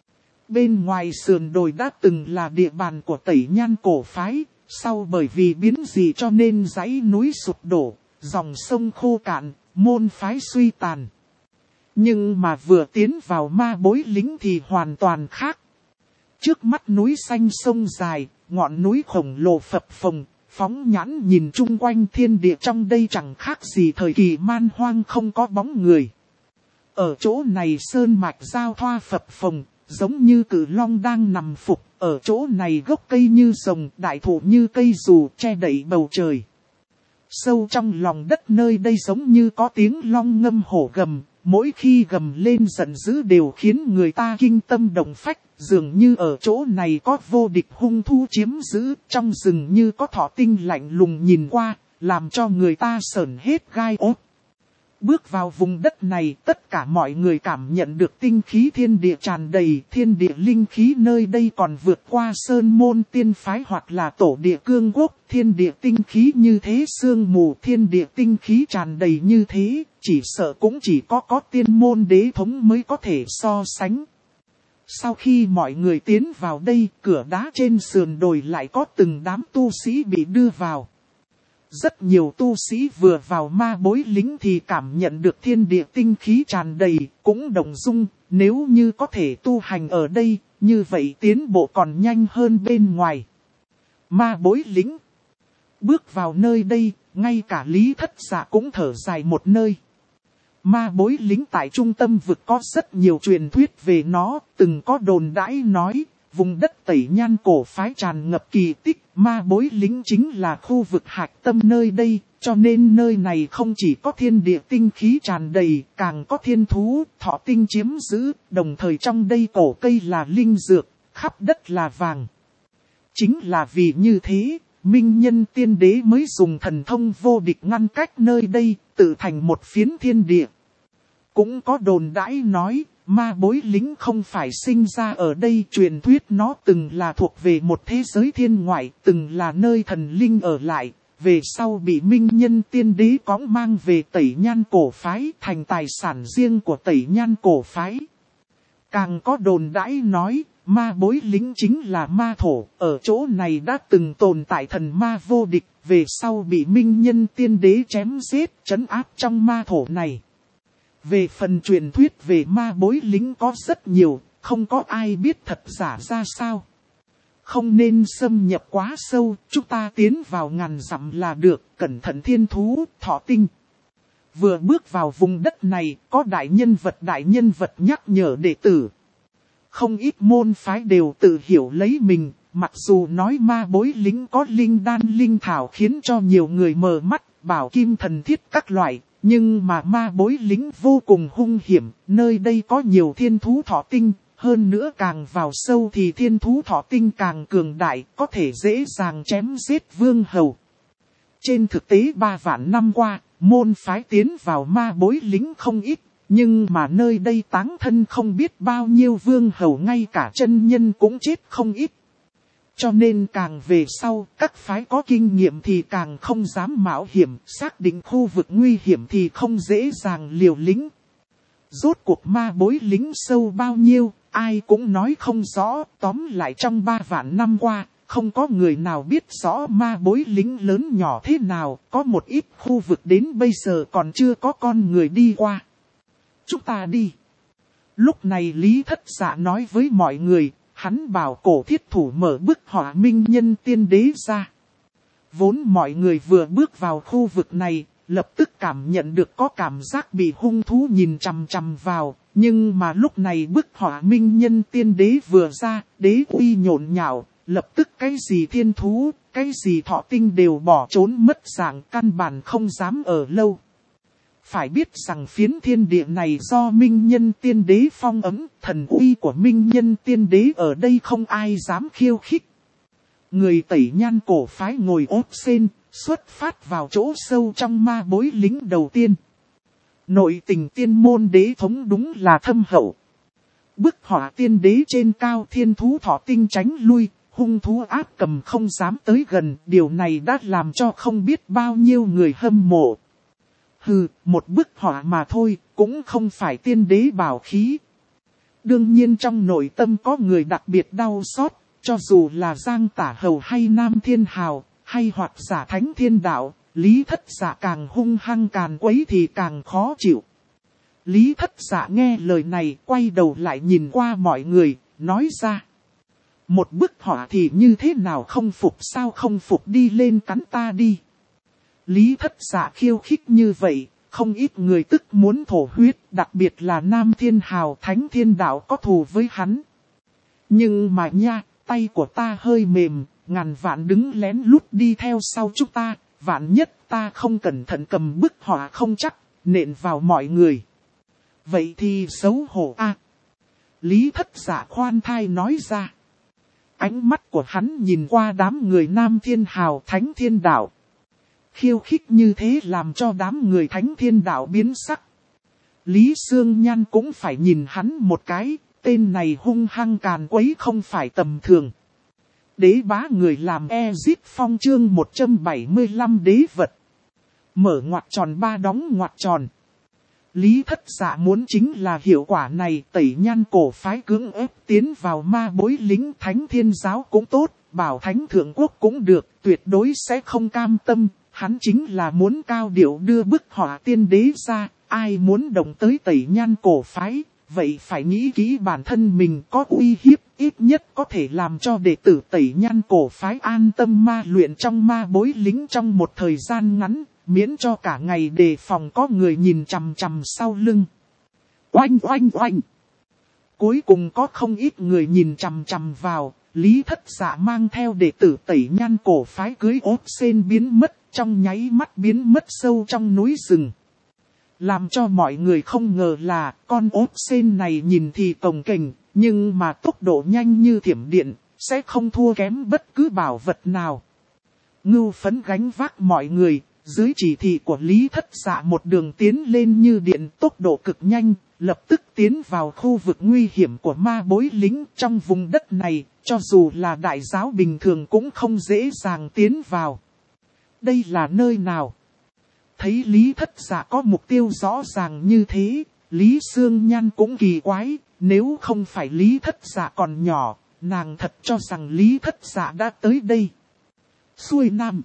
Bên ngoài sườn đồi đã từng là địa bàn của Tẩy Nhan cổ phái, sau bởi vì biến dị cho nên dãy núi sụp đổ, dòng sông khô cạn, môn phái suy tàn. Nhưng mà vừa tiến vào ma bối lính thì hoàn toàn khác. Trước mắt núi xanh sông dài, ngọn núi khổng lồ phập phồng. Phóng nhãn nhìn chung quanh thiên địa trong đây chẳng khác gì thời kỳ man hoang không có bóng người. Ở chỗ này sơn mạch giao thoa phập phồng, giống như cự long đang nằm phục. Ở chỗ này gốc cây như rồng, đại thụ như cây dù che đậy bầu trời. Sâu trong lòng đất nơi đây giống như có tiếng long ngâm hổ gầm, mỗi khi gầm lên giận dữ đều khiến người ta kinh tâm động phách. Dường như ở chỗ này có vô địch hung thú chiếm giữ, trong rừng như có thỏ tinh lạnh lùng nhìn qua, làm cho người ta sởn hết gai ốt. Bước vào vùng đất này, tất cả mọi người cảm nhận được tinh khí thiên địa tràn đầy, thiên địa linh khí nơi đây còn vượt qua sơn môn tiên phái hoặc là tổ địa cương quốc, thiên địa tinh khí như thế sương mù, thiên địa tinh khí tràn đầy như thế, chỉ sợ cũng chỉ có tiên môn đế thống mới có thể so sánh. Sau khi mọi người tiến vào đây, cửa đá trên sườn đồi lại có từng đám tu sĩ bị đưa vào. Rất nhiều tu sĩ vừa vào ma bối lính thì cảm nhận được thiên địa tinh khí tràn đầy, cũng động dung, nếu như có thể tu hành ở đây, như vậy tiến bộ còn nhanh hơn bên ngoài. Ma bối lính. Bước vào nơi đây, ngay cả Lý Thất Dạ cũng thở dài một nơi. Ma bối lính tại trung tâm vực có rất nhiều truyền thuyết về nó, từng có đồn đãi nói, vùng đất Tẩy Nhan cổ phái tràn ngập kỳ tích, ma bối lính chính là khu vực hạch tâm nơi đây, cho nên nơi này không chỉ có thiên địa tinh khí tràn đầy, càng có thiên thú, thọ tinh chiếm giữ, đồng thời trong đây cổ cây là linh dược, khắp đất là vàng. Chính là vì như thế, Minh Nhân Tiên Đế mới dùng thần thông vô địch ngăn cách nơi đây, tự thành một phiến thiên địa. Cũng có đồn đãi nói, ma bối lính không phải sinh ra ở đây, truyền thuyết nó từng là thuộc về một thế giới thiên ngoại, từng là nơi thần linh ở lại, về sau bị Minh Nhân Tiên Đế cõng mang về Tẩy Nhan cổ phái, thành tài sản riêng của Tẩy Nhan cổ phái. Càng có đồn đãi nói, ma bối lính chính là ma thổ, ở chỗ này đã từng tồn tại thần ma vô địch, về sau bị Minh Nhân Tiên Đế chém giết, trấn áp trong ma thổ này. Về phần truyền thuyết về ma bối lính có rất nhiều, không có ai biết thật giả ra sao. Không nên xâm nhập quá sâu, chúng ta tiến vào ngàn dặm là được, cẩn thận thiên thú, thọ tinh. Vừa bước vào vùng đất này, có đại nhân vật nhắc nhở đệ tử. không ít môn phái đều tự hiểu lấy mình, mặc dù nói ma bối lính có linh đan linh thảo khiến cho nhiều người mờ mắt, bảo kim thần thiết các loại, nhưng mà ma bối lính vô cùng hung hiểm, nơi đây có nhiều thiên thú thọ tinh, hơn nữa càng vào sâu thì thiên thú thọ tinh càng cường đại, có thể dễ dàng chém giết vương hầu. Trên thực tế 3 vạn năm qua, môn phái tiến vào ma bối lính không ít, nhưng mà nơi đây táng thân không biết bao nhiêu vương hầu, ngay cả chân nhân cũng chết không ít. Cho nên càng về sau, các phái có kinh nghiệm thì càng không dám mạo hiểm, xác định khu vực nguy hiểm thì không dễ dàng liều lĩnh. Rốt cuộc ma bối lính sâu bao nhiêu, ai cũng nói không rõ, tóm lại trong 3 vạn năm qua, không có người nào biết rõ ma bối lính lớn nhỏ thế nào, có một ít khu vực đến bây giờ còn chưa có con người đi qua. Chúng ta đi. Lúc này Lý Thất Dạ nói với mọi người, hắn bảo cổ thiết thủ mở bức họa minh nhân tiên đế ra. Vốn mọi người vừa bước vào khu vực này, lập tức cảm nhận được có cảm giác bị hung thú nhìn chằm chằm vào. Nhưng mà lúc này bức họa minh nhân tiên đế vừa ra, đế uy nhộn nhạo, lập tức cái gì thiên thú, cái gì thọ tinh đều bỏ trốn mất dạng, căn bản không dám ở lâu. Phải biết rằng phiến thiên địa này do minh nhân tiên đế phong ấm, thần uy của minh nhân tiên đế ở đây không ai dám khiêu khích. Người Tẩy Nhan cổ phái ngồi ốp sen, xuất phát vào chỗ sâu trong ma bối lính đầu tiên. Nội tình tiên môn đế thống đúng là thâm hậu. Bức họa tiên đế trên cao, thiên thú thọ tinh tránh lui, hung thú áp cầm không dám tới gần, điều này đã làm cho không biết bao nhiêu người hâm mộ. Hừ, một bức họa mà thôi, cũng không phải tiên đế bảo khí. Đương nhiên trong nội tâm có người đặc biệt đau xót, cho dù là Giang Tả Hầu hay Nam Thiên Hào, hay hoặc giả Thánh Thiên Đạo, Lý Thất Dạ càng hung hăng càng quấy thì càng khó chịu. Lý Thất Dạ nghe lời này, quay đầu lại nhìn qua mọi người, nói ra. Một bức họa thì như thế nào, không phục sao, không phục đi lên cắn ta đi. Lý Thất Dạ khiêu khích như vậy, không ít người tức muốn thổ huyết, đặc biệt là Nam Thiên Hào, Thánh Thiên Đạo có thù với hắn. Nhưng mà nha, tay của ta hơi mềm, ngàn vạn đứng lén lút đi theo sau chúng ta, vạn nhất ta không cẩn thận cầm bức họa không chắc, nện vào mọi người. Vậy thì xấu hổ a. Lý Thất Dạ khoan thai nói ra. Ánh mắt của hắn nhìn qua đám người Nam Thiên Hào, Thánh Thiên Đạo. Khiêu khích như thế làm cho đám người Thánh Thiên Đạo biến sắc. Lý Sương Nhan cũng phải nhìn hắn một cái, tên này hung hăng càn quấy không phải tầm thường. Đế bá người làm Ezip Phong chương 175 đế vật. Mở ngoặc tròn 3 đóng ngoặc tròn. Lý Thất Dạ muốn chính là hiệu quả này, Tẩy Nhan cổ phái cưỡng ép tiến vào ma bối lính, Thánh Thiên Giáo cũng tốt, Bảo Thánh Thượng Quốc cũng được, tuyệt đối sẽ không cam tâm. Hắn chính là muốn cao điệu đưa bức họa tiên đế ra, ai muốn động tới Tẩy Nhan cổ phái, vậy phải nghĩ kỹ bản thân mình có uy hiếp, ít nhất có thể làm cho đệ tử Tẩy Nhan cổ phái an tâm ma luyện trong ma bối lính trong một thời gian ngắn, miễn cho cả ngày đề phòng có người nhìn chằm chằm sau lưng. Oanh oanh oanh! Cuối cùng có không ít người nhìn chằm chằm vào, Lý Thất Dạ mang theo đệ tử Tẩy Nhan cổ phái cưới ốp sen biến mất, trong nháy mắt biến mất sâu trong núi rừng. Làm cho mọi người không ngờ là con ốp sen này nhìn thì cồng kềnh, nhưng mà tốc độ nhanh như thiểm điện, sẽ không thua kém bất cứ bảo vật nào. Ngưu Phấn gánh vác mọi người, dưới chỉ thị của Lý Thất Dạ một đường tiến lên như điện, tốc độ cực nhanh, lập tức tiến vào khu vực nguy hiểm của ma bối lính. Trong vùng đất này, cho dù là đại giáo bình thường cũng không dễ dàng tiến vào. Đây là nơi nào? Thấy Lý Thất Dạ có mục tiêu rõ ràng như thế, Lý Sương Nhan cũng kỳ quái, nếu không phải Lý Thất Dạ còn nhỏ, nàng thật cho rằng Lý Thất Dạ đã tới đây. Xuôi Nam.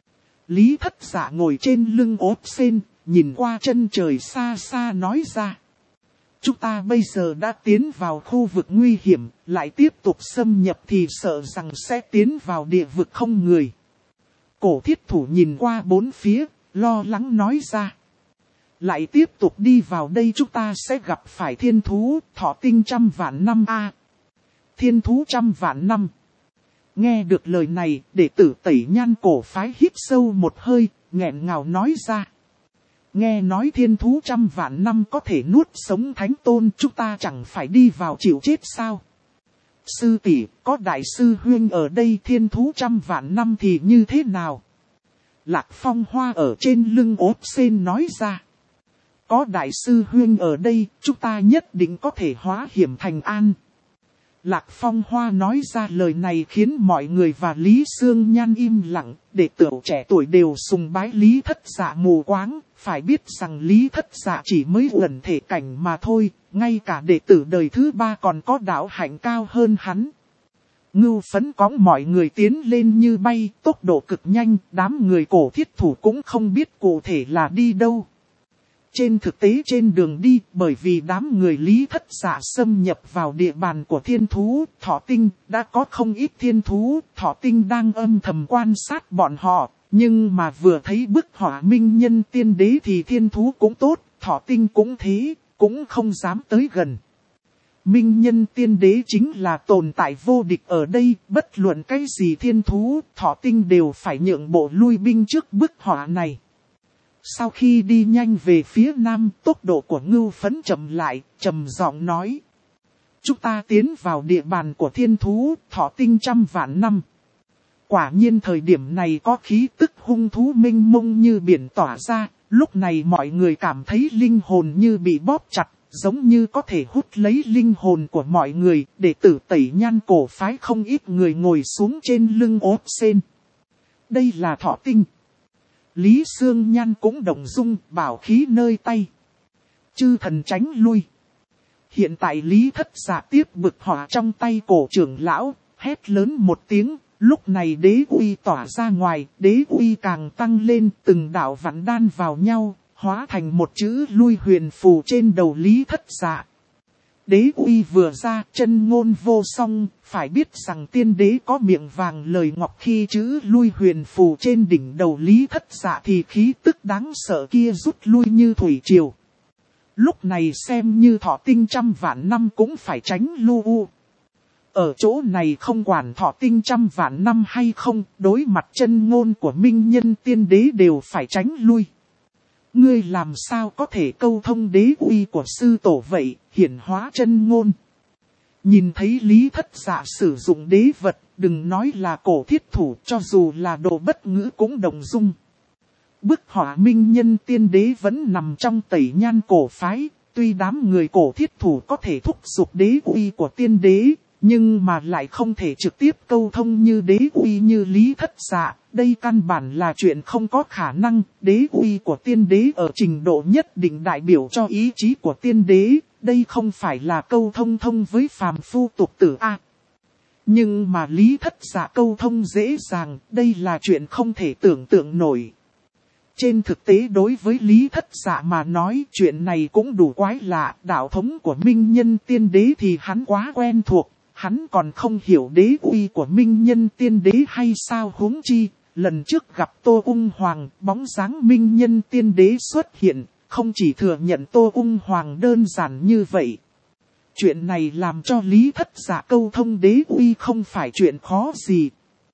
Lý Thất Dạ ngồi trên lưng ốp sen, nhìn qua chân trời xa xa nói ra. Chúng ta bây giờ đã tiến vào khu vực nguy hiểm, lại tiếp tục xâm nhập thì sợ rằng sẽ tiến vào địa vực không người. Cổ thiết thủ nhìn qua bốn phía, lo lắng nói ra. Lại tiếp tục đi vào đây chúng ta sẽ gặp phải thiên thú, thọ tinh trăm vạn năm a. thiên thú trăm vạn năm. Nghe được lời này, đệ tử Tẩy Nhan cổ phái hít sâu một hơi, nghẹn ngào nói ra. Nghe nói thiên thú trăm vạn năm có thể nuốt sống thánh tôn, chúng ta chẳng phải đi vào chịu chết sao? Sư tỷ, có đại sư huynh ở đây, thiên thú trăm vạn năm thì như thế nào? Lạc Phong Hoa ở trên lưng ốp sen nói ra. Có đại sư huynh ở đây, chúng ta nhất định có thể hóa hiểm thành an. Lạc Phong Hoa nói ra lời này khiến mọi người và Lý Sương Nhan im lặng, đệ tử trẻ tuổi đều sùng bái Lý Thất Dạ mù quáng, phải biết rằng Lý Thất Dạ chỉ mới ẩn thể cảnh mà thôi, ngay cả đệ tử đời thứ 3 còn có đạo hạnh cao hơn hắn. Ngưu Phấn cõng mọi người tiến lên như bay, tốc độ cực nhanh, đám người cổ thiết thủ cũng không biết cụ thể là đi đâu. Trên thực tế trên đường đi, bởi vì đám người Lý Thất Dạ xâm nhập vào địa bàn của thiên thú, Thọ Tinh, đã có không ít thiên thú, Thọ Tinh đang âm thầm quan sát bọn họ, nhưng mà vừa thấy bức họa minh nhân tiên đế thì thiên thú cũng tốt, Thọ Tinh cũng thế, cũng không dám tới gần. Minh nhân tiên đế chính là tồn tại vô địch ở đây, bất luận cái gì thiên thú, Thọ Tinh đều phải nhượng bộ lui binh trước bức họa này. Sau khi đi nhanh về phía nam, tốc độ của Ngưu Phấn chậm lại, trầm giọng nói. Chúng ta tiến vào địa bàn của thiên thú, Thọ Tinh trăm vạn năm. Quả nhiên thời điểm này có khí tức hung thú mênh mông như biển tỏa ra, lúc này mọi người cảm thấy linh hồn như bị bóp chặt, giống như có thể hút lấy linh hồn của mọi người, đệ tử Tẩy Nhan cổ phái không ít người ngồi xuống trên lưng ốp sen. Đây là Thọ Tinh. Lý Sương Nhan cũng động dung, bảo khí nơi tay. Chư thần tránh lui. Hiện tại Lý Thất Dạ tiếp bực hỏa trong tay cổ trưởng lão, hét lớn một tiếng, lúc này đế uy tỏa ra ngoài, đế uy càng tăng lên, từng đạo vạn đan vào nhau, hóa thành một chữ lui huyền phù trên đầu Lý Thất Dạ. Đế uy vừa ra, chân ngôn vô song, phải biết rằng tiên đế có miệng vàng lời ngọc, khi chữ lui huyền phù trên đỉnh đầu Lý Thất Dạ thì khí tức đáng sợ kia rút lui như thủy triều. Lúc này xem như Thọ Tinh trăm vạn năm cũng phải tránh lu u. Ở chỗ này không quản Thọ Tinh trăm vạn năm hay không, đối mặt chân ngôn của minh nhân tiên đế đều phải tránh lui. Ngươi làm sao có thể câu thông đế uy của sư tổ vậy, hiển hóa chân ngôn. Nhìn thấy Lý Thất Dạ sử dụng đế vật, đừng nói là cổ thiết thủ, cho dù là đồ bất ngữ cũng động dung. Bức họa minh nhân tiên đế vẫn nằm trong Tẩy Nhan cổ phái, tuy đám người cổ thiết thủ có thể thúc giục đế uy của tiên đế, nhưng mà lại không thể trực tiếp câu thông như đế uy như Lý Thất Dạ. Đây căn bản là chuyện không có khả năng, đế uy của tiên đế ở trình độ nhất định đại biểu cho ý chí của tiên đế, đây không phải là câu thông với phàm phu tục tử A. Nhưng mà Lý Thất Dạ câu thông dễ dàng, đây là chuyện không thể tưởng tượng nổi. Trên thực tế đối với Lý Thất Dạ mà nói chuyện này cũng đủ quái lạ, đạo thống của minh nhân tiên đế thì hắn quá quen thuộc, hắn còn không hiểu đế uy của minh nhân tiên đế hay sao, huống chi. Lần trước gặp Tô Ung Hoàng, bóng dáng minh nhân tiên đế xuất hiện, không chỉ thừa nhận Tô Ung Hoàng đơn giản như vậy. Chuyện này làm cho Lý Thất Dạ câu thông đế uy không phải chuyện khó gì.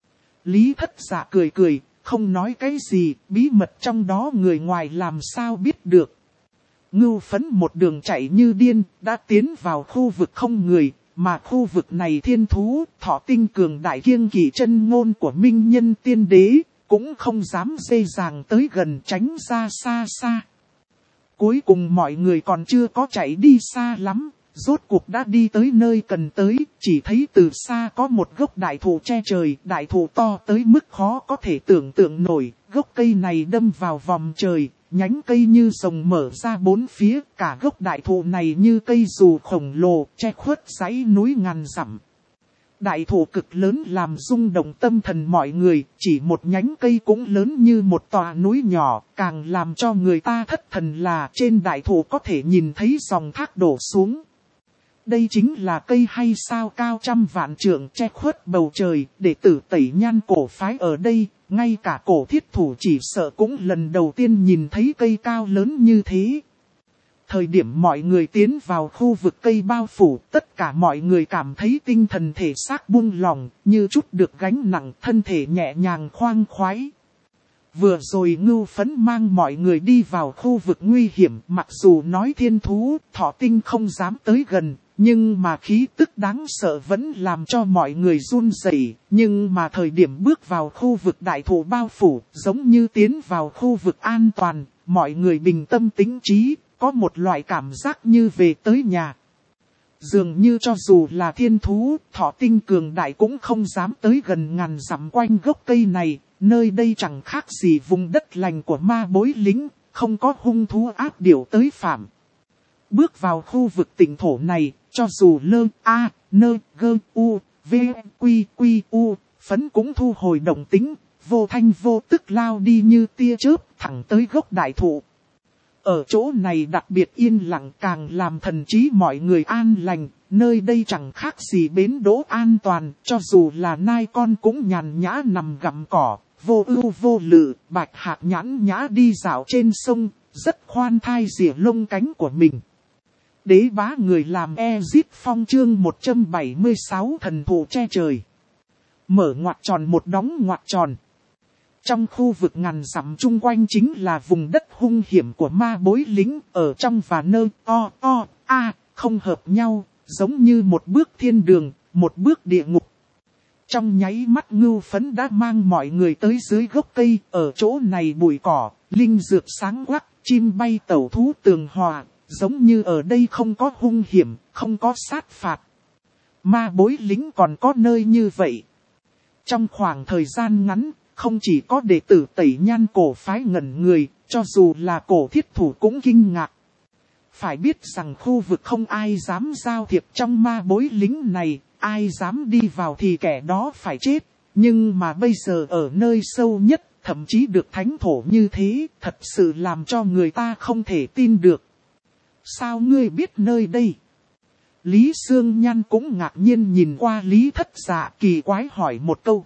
Lý Thất Dạ cười cười, không nói cái gì, bí mật trong đó người ngoài làm sao biết được. Ngưu Phấn một đường chạy như điên, đã tiến vào khu vực không người. Mà khu vực này thiên thú, Thọ Tinh cường đại kiêng kỵ chân ngôn của minh nhân tiên đế, cũng không dám dễ dàng tới gần, tránh ra xa xa. Cuối cùng mọi người còn chưa có chạy đi xa lắm, rốt cuộc đã đi tới nơi cần tới, chỉ thấy từ xa có một gốc đại thụ che trời, đại thụ to tới mức khó có thể tưởng tượng nổi, gốc cây này đâm vào vòm trời. Nhánh cây như rồng mở ra bốn phía, cả gốc đại thụ này như cây dù khổng lồ, che khuất dãy núi ngàn dặm. Đại thụ cực lớn làm rung động tâm thần mọi người, chỉ một nhánh cây cũng lớn như một tòa núi nhỏ, càng làm cho người ta thất thần là trên đại thụ có thể nhìn thấy dòng thác đổ xuống. Đây chính là cây hay sao cao trăm vạn trượng che khuất bầu trời, đệ tử Tẩy Nhan cổ phái ở đây. Ngay cả cổ thiết thủ chỉ sợ cũng lần đầu tiên nhìn thấy cây cao lớn như thế. Thời điểm mọi người tiến vào khu vực cây bao phủ, tất cả mọi người cảm thấy tinh thần thể xác buông lỏng, như chút được gánh nặng, thân thể nhẹ nhàng khoang khoái. Vừa rồi Ngưu Phấn mang mọi người đi vào khu vực nguy hiểm, mặc dù nói thiên thú, thỏ tinh không dám tới gần, nhưng mà khí tức đáng sợ vẫn làm cho mọi người run rẩy. Nhưng mà thời điểm bước vào khu vực đại thụ bao phủ, giống như tiến vào khu vực an toàn, mọi người bình tâm tĩnh trí, có một loại cảm giác như về tới nhà. Dường như cho dù là thiên thú, thỏ tinh cường đại cũng không dám tới gần ngàn dặm quanh gốc cây này, nơi đây chẳng khác gì vùng đất lành của ma bối lính, không có hung thú ác điểu tới phạm. Bước vào khu vực tỉnh thổ này, cho dù Phấn cũng thu hồi động tính, vô thanh vô tức lao đi như tia chớp thẳng tới gốc đại thụ. Ở chỗ này đặc biệt yên lặng càng làm thần trí mọi người an lành, nơi đây chẳng khác gì bến đỗ an toàn, cho dù là nai con cũng nhàn nhã nằm gặm cỏ, vô ưu vô lự, bạch hạc nhãn nhã đi dạo trên sông, rất khoan thai rỉa lông cánh của mình. Đế bá người làm Ezit Phong chương 176 thần thụ che trời. Mở ngoặc tròn một đóng ngoặc tròn. Trong khu vực ngàn dặm chung quanh chính là vùng đất hung hiểm của ma bối lính, ở trong và nơi không hợp nhau, giống như một bước thiên đường, một bước địa ngục. Trong nháy mắt Ngưu Phấn đã mang mọi người tới dưới gốc cây, ở chỗ này bụi cỏ, linh dược sáng quắc, chim bay tẩu thú tường hòa, giống như ở đây không có hung hiểm, không có sát phạt. Ma bối lính còn có nơi như vậy. Trong khoảng thời gian ngắn, không chỉ có đệ tử Tẩy Nhan cổ phái ngẩn người, cho dù là cổ thiết thủ cũng kinh ngạc. Phải biết rằng khu vực không ai dám giao thiệp trong ma bối lính này, ai dám đi vào thì kẻ đó phải chết. Nhưng mà bây giờ ở nơi sâu nhất, thậm chí được thánh thổ như thế, thật sự làm cho người ta không thể tin được. Sao ngươi biết nơi đây? Lý Sương Nhan cũng ngạc nhiên nhìn qua Lý Thất Dạ kỳ quái hỏi một câu.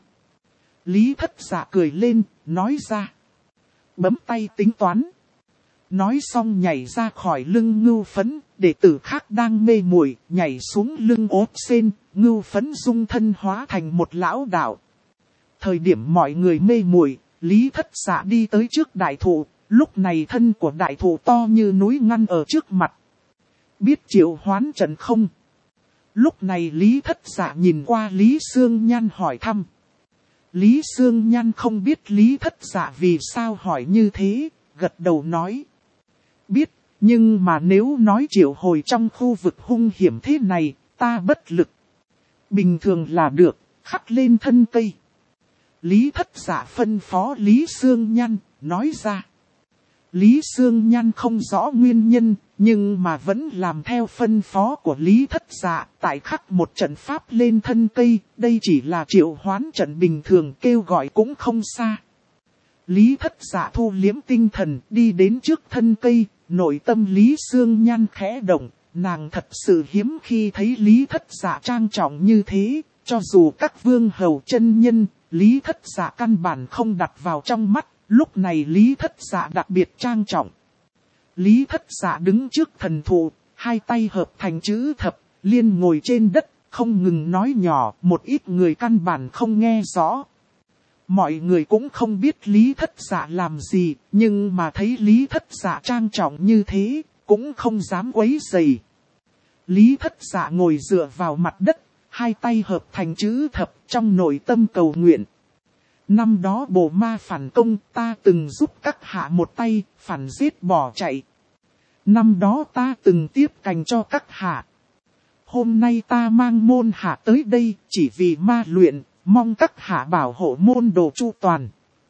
Lý Thất Dạ cười lên, nói ra. Bấm tay tính toán. Nói xong nhảy ra khỏi lưng Ngưu Phấn, đệ tử khác đang mê muội nhảy xuống lưng ốt sen, Ngưu Phấn dung thân hóa thành một lão đạo. Thời điểm mọi người mê muội, Lý Thất Dạ đi tới trước đại thụ, lúc này thân của đại thụ to như núi ngăn ở trước mặt. Biết triệu hoán trận không? Lúc này Lý Thất Dạ nhìn qua Lý Sương Nhan hỏi thăm. Lý Sương Nhan không biết Lý Thất Dạ vì sao hỏi như thế, gật đầu nói. Biết, nhưng mà nếu nói triệu hồi trong khu vực hung hiểm thế này, ta bất lực. Bình thường là được, khắc lên thân cây. Lý Thất Dạ phân phó Lý Sương Nhan, nói ra. Lý Sương Nhan không rõ nguyên nhân, nhưng mà vẫn làm theo phân phó của Lý Thất Dạ, tại khắc một trận pháp lên thân cây, đây chỉ là triệu hoán trận bình thường kêu gọi cũng không xa. Lý Thất Dạ thu liếm tinh thần đi đến trước thân cây, nội tâm Lý Sương Nhan khẽ động, nàng thật sự hiếm khi thấy Lý Thất Dạ trang trọng như thế, cho dù các vương hầu chân nhân, Lý Thất Dạ căn bản không đặt vào trong mắt. Lúc này Lý Thất Dạ đặc biệt trang trọng. Lý Thất Dạ đứng trước thần thụ, hai tay hợp thành chữ thập, liên ngồi trên đất, không ngừng nói nhỏ, một ít người căn bản không nghe rõ. Mọi người cũng không biết Lý Thất Dạ làm gì, nhưng mà thấy Lý Thất Dạ trang trọng như thế, cũng không dám quấy rầy. Lý Thất Dạ ngồi dựa vào mặt đất, hai tay hợp thành chữ thập trong nội tâm cầu nguyện. Năm đó bồ ma phản công, ta từng giúp các hạ một tay, phản giết bỏ chạy. Năm đó ta từng tiếp cành cho các hạ. Hôm nay ta mang môn hạ tới đây, chỉ vì ma luyện, mong các hạ bảo hộ môn đồ chu toàn.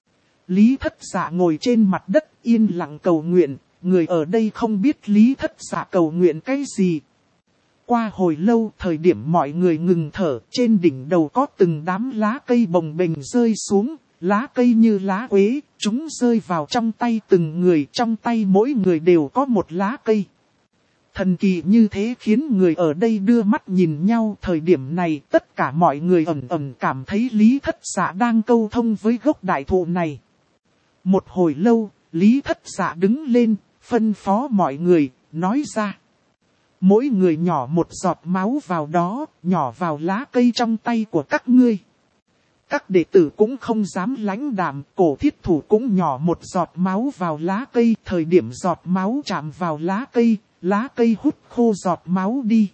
Lý Thất Dạ ngồi trên mặt đất yên lặng cầu nguyện, người ở đây không biết Lý Thất Dạ cầu nguyện cái gì. Qua hồi lâu, thời điểm mọi người ngừng thở, trên đỉnh đầu có từng đám lá cây bồng bềnh rơi xuống, lá cây như lá quế, chúng rơi vào trong tay từng người, trong tay mỗi người đều có một lá cây. Thần kỳ như thế khiến người ở đây đưa mắt nhìn nhau, thời điểm này tất cả mọi người ẩn ẩn cảm thấy Lý Thất Dạ đang câu thông với gốc đại thụ này. Một hồi lâu, Lý Thất Dạ đứng lên, phân phó mọi người, nói ra. Mỗi người nhỏ một giọt máu vào đó, nhỏ vào lá cây trong tay của các ngươi. Các đệ tử cũng không dám lãnh đạm, Cổ Thiết Thủ cũng nhỏ một giọt máu vào lá cây. Thời điểm giọt máu chạm vào lá cây hút khô giọt máu đi.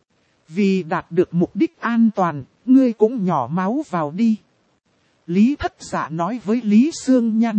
Vì đạt được mục đích an toàn, ngươi cũng nhỏ máu vào đi. Lý Thất Dạ nói với Lý Xương Nhan.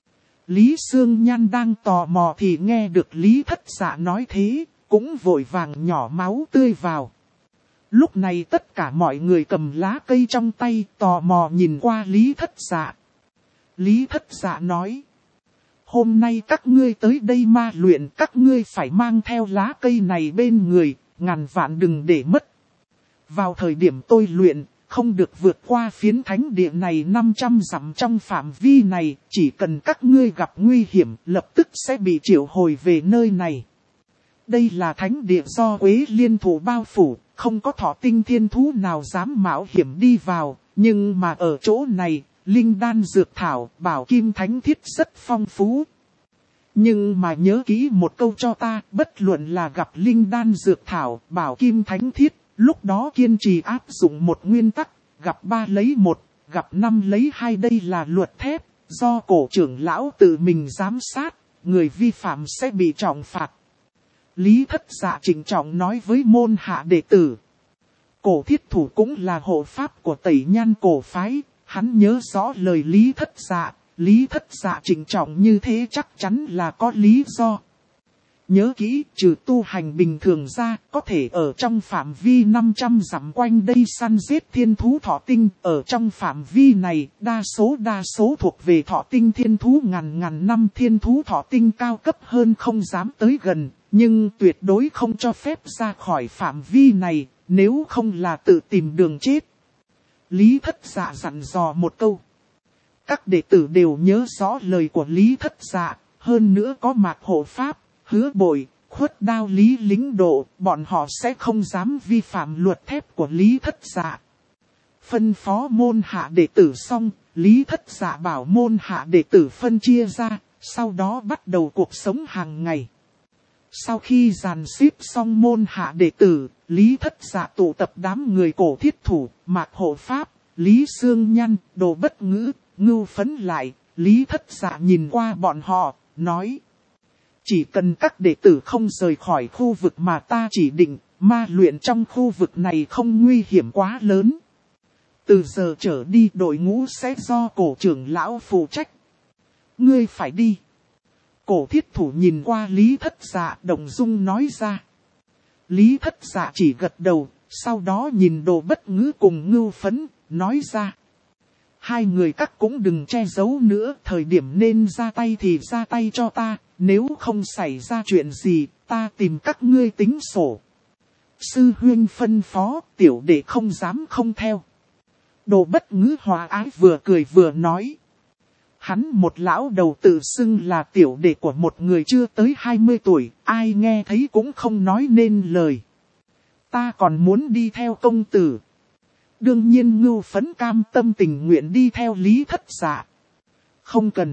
Lý Xương Nhan đang tò mò thì nghe được Lý Thất Dạ nói thế, cũng vội vàng nhỏ máu tươi vào. Lúc này tất cả mọi người cầm lá cây trong tay tò mò nhìn qua Lý Thất Dạ. Lý Thất Dạ nói. Hôm nay các ngươi tới đây ma luyện, các ngươi phải mang theo lá cây này bên người, ngàn vạn đừng để mất. Vào thời điểm tôi luyện, không được vượt qua phiến thánh địa này 500 dặm trong phạm vi này, chỉ cần các ngươi gặp nguy hiểm, lập tức sẽ bị triệu hồi về nơi này. Đây là thánh địa do Quế Liên Thụ bao phủ, không có thọ tinh thiên thú nào dám mạo hiểm đi vào, nhưng mà ở chỗ này, linh đan dược thảo, bảo kim thánh thiết rất phong phú. Nhưng mà nhớ kỹ một câu cho ta, bất luận là gặp linh đan dược thảo, bảo kim thánh thiết, lúc đó kiên trì áp dụng một nguyên tắc, gặp 3 lấy 1, gặp 5 lấy 2, đây là luật thép, do cổ trưởng lão tự mình giám sát, người vi phạm sẽ bị trọng phạt. Lý Thất Dạ trịnh trọng nói với môn hạ đệ tử. Cổ Thiết Thủ cũng là hộ pháp của Tẩy Nhan cổ phái, hắn nhớ rõ lời Lý Thất Dạ. Lý Thất Dạ trịnh trọng như thế chắc chắn là có lý do. Nhớ kỹ, trừ tu hành bình thường ra, có thể ở trong phạm vi 500 dặm quanh đây săn giết thiên thú thọ tinh. Ở trong phạm vi này, đa số thuộc về thọ tinh thiên thú ngàn năm, thiên thú thọ tinh cao cấp hơn không dám tới gần. Nhưng tuyệt đối không cho phép ra khỏi phạm vi này, nếu không là tự tìm đường chết. Lý Thất Dạ dặn dò một câu. Các đệ tử đều nhớ rõ lời của Lý Thất Dạ, hơn nữa có Mạc hộ pháp, Hứa Bội, Khuất Đao Lý Lính Độ, bọn họ sẽ không dám vi phạm luật thép của Lý Thất Dạ. Phân phó môn hạ đệ tử xong, Lý Thất Dạ bảo môn hạ đệ tử phân chia ra, sau đó bắt đầu cuộc sống hàng ngày. Sau khi dàn xếp xong môn hạ đệ tử, Lý Thất Dạ tụ tập đám người Cổ Thiết Thủ, Mạc hộ pháp, Lý Xương Nhan, Đồ Bất Ngữ, Ngưu Phấn lại. Lý Thất Dạ nhìn qua bọn họ, nói. Chỉ cần các đệ tử không rời khỏi khu vực mà ta chỉ định, ma luyện trong khu vực này không nguy hiểm quá lớn. Từ giờ trở đi đội ngũ sẽ do cổ trưởng lão phụ trách. Ngươi phải đi. Cổ Thiết Thủ nhìn qua Lý Thất Dạ động dung nói ra. Lý Thất Dạ chỉ gật đầu, sau đó nhìn Đồ Bất Ngữ cùng Ngưu Phấn, nói ra. Hai người các cũng đừng che giấu nữa, thời điểm nên ra tay thì ra tay cho ta, nếu không xảy ra chuyện gì, ta tìm các ngươi tính sổ. Sư huynh phân phó, tiểu đệ không dám không theo. Đồ Bất Ngữ hòa ái vừa cười vừa nói. Hắn một lão đầu tự xưng là tiểu đệ của một người chưa tới 20 tuổi, ai nghe thấy cũng không nói nên lời. Ta còn muốn đi theo công tử. Đương nhiên Ngưu Phấn cam tâm tình nguyện đi theo Lý Thất Dạ. Không cần.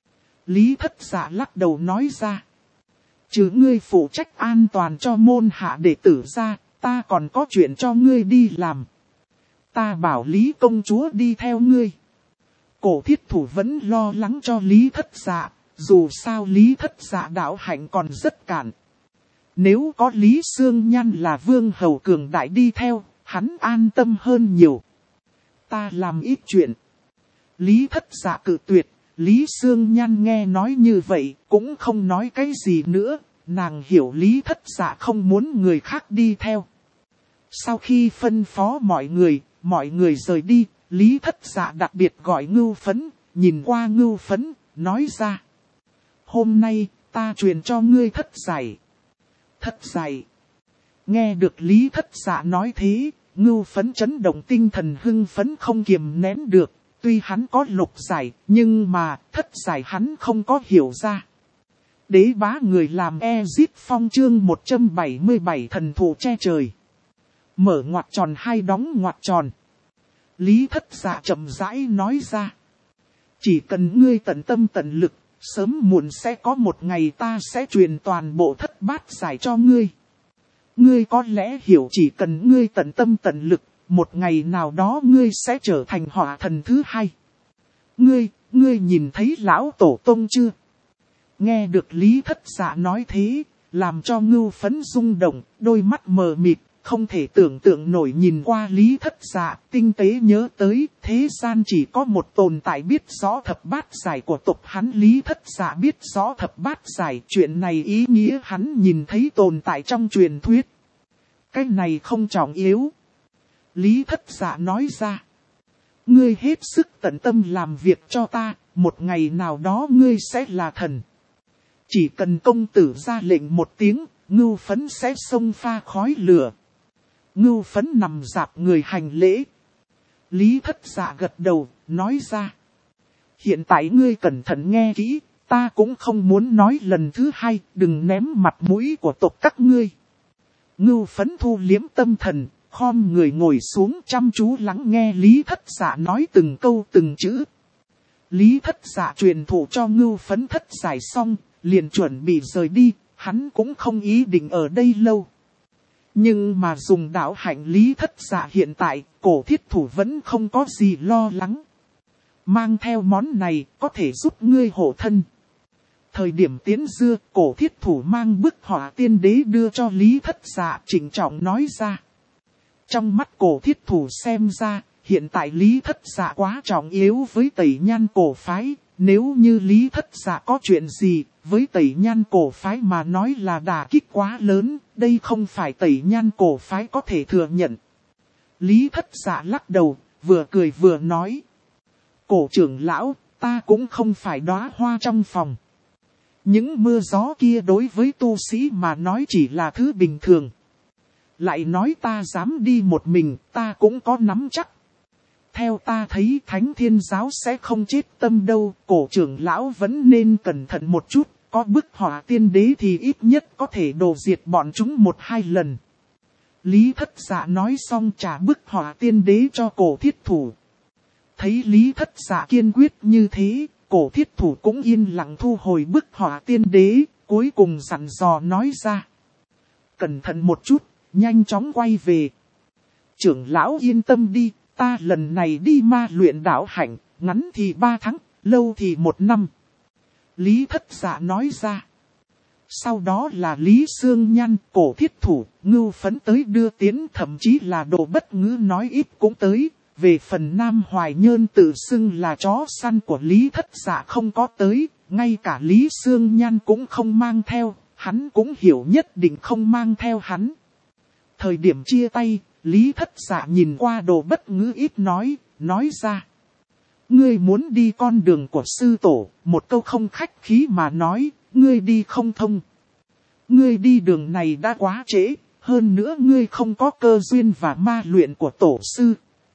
Lý Thất Dạ lắc đầu nói ra. Chứ ngươi phụ trách an toàn cho môn hạ đệ tử ra, ta còn có chuyện cho ngươi đi làm. Ta bảo Lý công chúa đi theo ngươi. Cổ Thiết Thủ vẫn lo lắng cho Lý Thất Dạ, dù sao Lý Thất Dạ đạo hạnh còn rất cạn. Nếu có Lý Xương Nhan là vương hầu cường đại đi theo, hắn an tâm hơn nhiều. Ta làm ít chuyện. Lý Thất Dạ cự tuyệt, Lý Xương Nhan nghe nói như vậy, cũng không nói cái gì nữa, nàng hiểu Lý Thất Dạ không muốn người khác đi theo. Sau khi phân phó mọi người rời đi, Lý Thất Dạ đặc biệt gọi Ngưu Phấn, nhìn qua Ngưu Phấn, nói ra. Hôm nay, ta truyền cho ngươi thất giải. Thất giải. Nghe được Lý Thất Dạ nói thế, Ngưu Phấn chấn động tinh thần hưng phấn không kiềm nén được. Tuy hắn có lục giải, nhưng mà thất giải hắn không có hiểu ra. Đế bá người làm Ezip Phong chương 177 thần thụ che trời. Mở ngoặc tròn hai đóng ngoặc tròn. Lý Thất Dạ chậm rãi nói ra. Chỉ cần ngươi tận tâm tận lực, Sớm muộn sẽ có một ngày ta sẽ truyền toàn bộ thất bát giải cho ngươi. Ngươi có lẽ hiểu chỉ cần ngươi tận tâm tận lực, một ngày nào đó ngươi sẽ trở thành hỏa thần thứ hai. Ngươi nhìn thấy lão tổ tông chưa? Nghe được Lý Thất Dạ nói thế, làm cho Ngưu Phấn rung động, đôi mắt mờ mịt, không thể tưởng tượng nổi nhìn qua Lý Thất Dạ, tinh tế nhớ tới, thế gian chỉ có một tồn tại biết rõ thập bát giải của tộc hắn. Lý Thất Dạ biết rõ thập bát giải, chuyện này ý nghĩa hắn nhìn thấy tồn tại trong truyền thuyết. Cái này không trọng yếu. Lý Thất Dạ nói ra, ngươi hết sức tận tâm làm việc cho ta, một ngày nào đó ngươi sẽ là thần. Chỉ cần công tử ra lệnh một tiếng, Ngưu Phấn sẽ xông pha khói lửa. Ngưu Phấn nằm dạp người hành lễ. Lý Thất Dạ gật đầu, nói ra, hiện tại ngươi cẩn thận nghe kỹ, ta cũng không muốn nói lần thứ hai, đừng ném mặt mũi của tộc các ngươi. Ngưu Phấn thu liếm tâm thần, khom người ngồi xuống chăm chú lắng nghe Lý Thất Dạ nói từng câu từng chữ. Lý Thất Dạ truyền thụ cho Ngưu Phấn thất giải xong, liền chuẩn bị rời đi, hắn cũng không ý định ở đây lâu. Nhưng mà dùng đạo hạnh Lý Thất Dạ hiện tại, cổ thiết thủ vẫn không có gì lo lắng. Mang theo món này có thể giúp ngươi hộ thân. Thời điểm tiến dưa, cổ thiết thủ mang bức họa tiên đế đưa cho Lý Thất Dạ, trịnh trọng nói ra. Trong mắt cổ thiết thủ xem ra, hiện tại Lý Thất Dạ quá trọng yếu với Tẩy Nhan cổ phái. Nếu như Lý Thất Dạ có chuyện gì, với Tẩy Nhan cổ phái mà nói là đả kích quá lớn, đây không phải Tẩy Nhan cổ phái có thể thừa nhận. Lý Thất Dạ lắc đầu, vừa cười vừa nói. Cổ trưởng lão, ta cũng không phải đóa hoa trong phòng. Những mưa gió kia đối với tu sĩ mà nói chỉ là thứ bình thường. Lại nói ta dám đi một mình, ta cũng có nắm chắc. Theo ta thấy Thánh Thiên Giáo sẽ không chết tâm đâu, cổ trưởng lão vẫn nên cẩn thận một chút, có bức họa tiên đế thì ít nhất có thể đồ diệt bọn chúng 1-2 lần. Lý Thất Dạ nói xong trả bức họa tiên đế cho cổ thiết thủ. Thấy Lý Thất Dạ kiên quyết như thế, cổ thiết thủ cũng yên lặng thu hồi bức họa tiên đế, cuối cùng dặn dò nói ra. Cẩn thận một chút, nhanh chóng quay về. Trưởng lão yên tâm đi. Ta lần này đi ma luyện đạo hạnh, ngắn thì 3 tháng, lâu thì 1 năm. Lý Thất Dạ nói ra. Sau đó là Lý Sương Nhan, cổ thiết thủ, Ngưu Phấn tới đưa tiến, thậm chí là Đồ Bất Ngữ nói ít cũng tới. Về phần Nam Hoài Nhơn tự xưng là chó săn của Lý Thất Dạ không có tới, ngay cả Lý Sương Nhan cũng không mang theo, hắn cũng hiểu nhất định không mang theo hắn. Thời điểm chia tay, Lý Thất Dạ nhìn qua Đồ Bất Ngữ ít nói ra. Ngươi muốn đi con đường của sư tổ, một câu không khách khí mà nói, ngươi đi không thông. Ngươi đi đường này đã quá trễ, hơn nữa ngươi không có cơ duyên và ma luyện của tổ sư.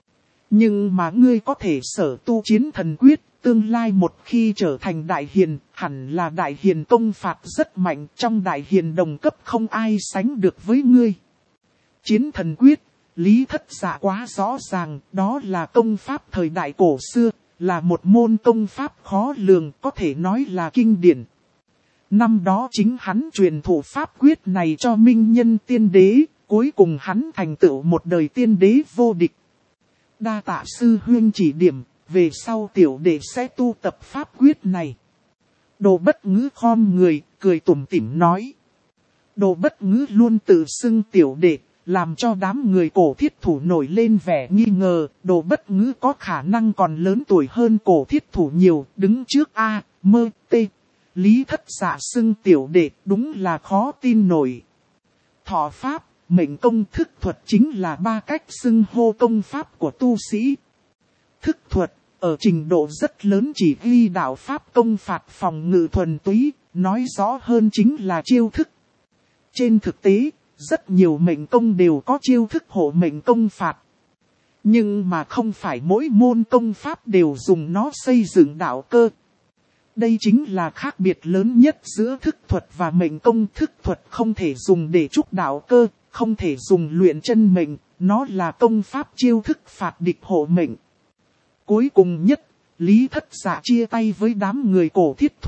Nhưng mà ngươi có thể sở tu chiến thần quyết, tương lai một khi trở thành đại hiền, hẳn là đại hiền công phạt rất mạnh, trong đại hiền đồng cấp không ai sánh được với ngươi. Chiến thần quyết, Lý Thất Dạ quá rõ ràng, đó là công pháp thời đại cổ xưa, là một môn công pháp khó lường, có thể nói là kinh điển. Năm đó chính hắn truyền thụ pháp quyết này cho Minh Nhân Tiên Đế, cuối cùng hắn thành tựu một đời tiên đế vô địch. Đa tạ sư huynh chỉ điểm, về sau tiểu đệ sẽ tu tập pháp quyết này. Đồ Bất Ngữ khom người, cười tủm tỉm nói. Đồ Bất Ngữ luôn tự xưng tiểu đệ, làm cho đám người cổ thiết thủ nổi lên vẻ nghi ngờ, Đồ Bất Ngữ có khả năng còn lớn tuổi hơn cổ thiết thủ nhiều, đứng trước A, Mơ, T. Lý Thất Dạ xưng tiểu đệ, đúng là khó tin nổi. Thọ pháp, mệnh công, thức thuật chính là 3 cách xưng hô công pháp của tu sĩ. Thức thuật, ở trình độ rất lớn chỉ ghi đạo pháp công phạt phòng ngự thuần túy, nói rõ hơn chính là chiêu thức. Trên thực tế, rất nhiều mệnh công đều có chiêu thức hộ mệnh công phạt. Nhưng mà không phải mỗi môn công pháp đều dùng nó xây dựng đạo cơ. Đây chính là khác biệt lớn nhất giữa thức thuật và mệnh công. Thức thuật không thể dùng để trúc đạo cơ, không thể dùng luyện chân mệnh, nó là công pháp chiêu thức phạt địch hộ mệnh. Cuối cùng nhất, Lý Thất Dạ chia tay với đám người cổ thiết thủ,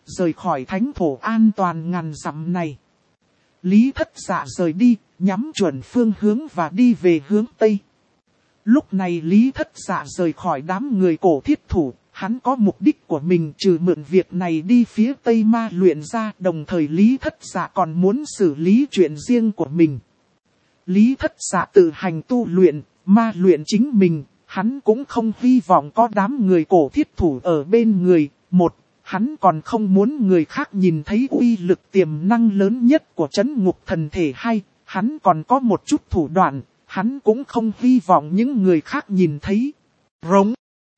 rời khỏi thánh thổ an toàn ngàn dặm này. Lý Thất Dạ rời đi, nhắm chuẩn phương hướng và đi về hướng Tây. Lúc này Lý Thất Dạ rời khỏi đám người cổ thiết thủ, hắn có mục đích của mình trừ mượn việc này đi phía Tây ma luyện ra, đồng thời Lý Thất Dạ còn muốn xử lý chuyện riêng của mình. Lý Thất Dạ tự hành tu luyện, ma luyện chính mình, hắn cũng không hy vọng có đám người cổ thiết thủ ở bên người. Một, hắn còn không muốn người khác nhìn thấy uy lực tiềm năng lớn nhất của trấn ngục thần thể. Hay, hắn còn có một chút thủ đoạn, hắn cũng không hy vọng những người khác nhìn thấy. Rống.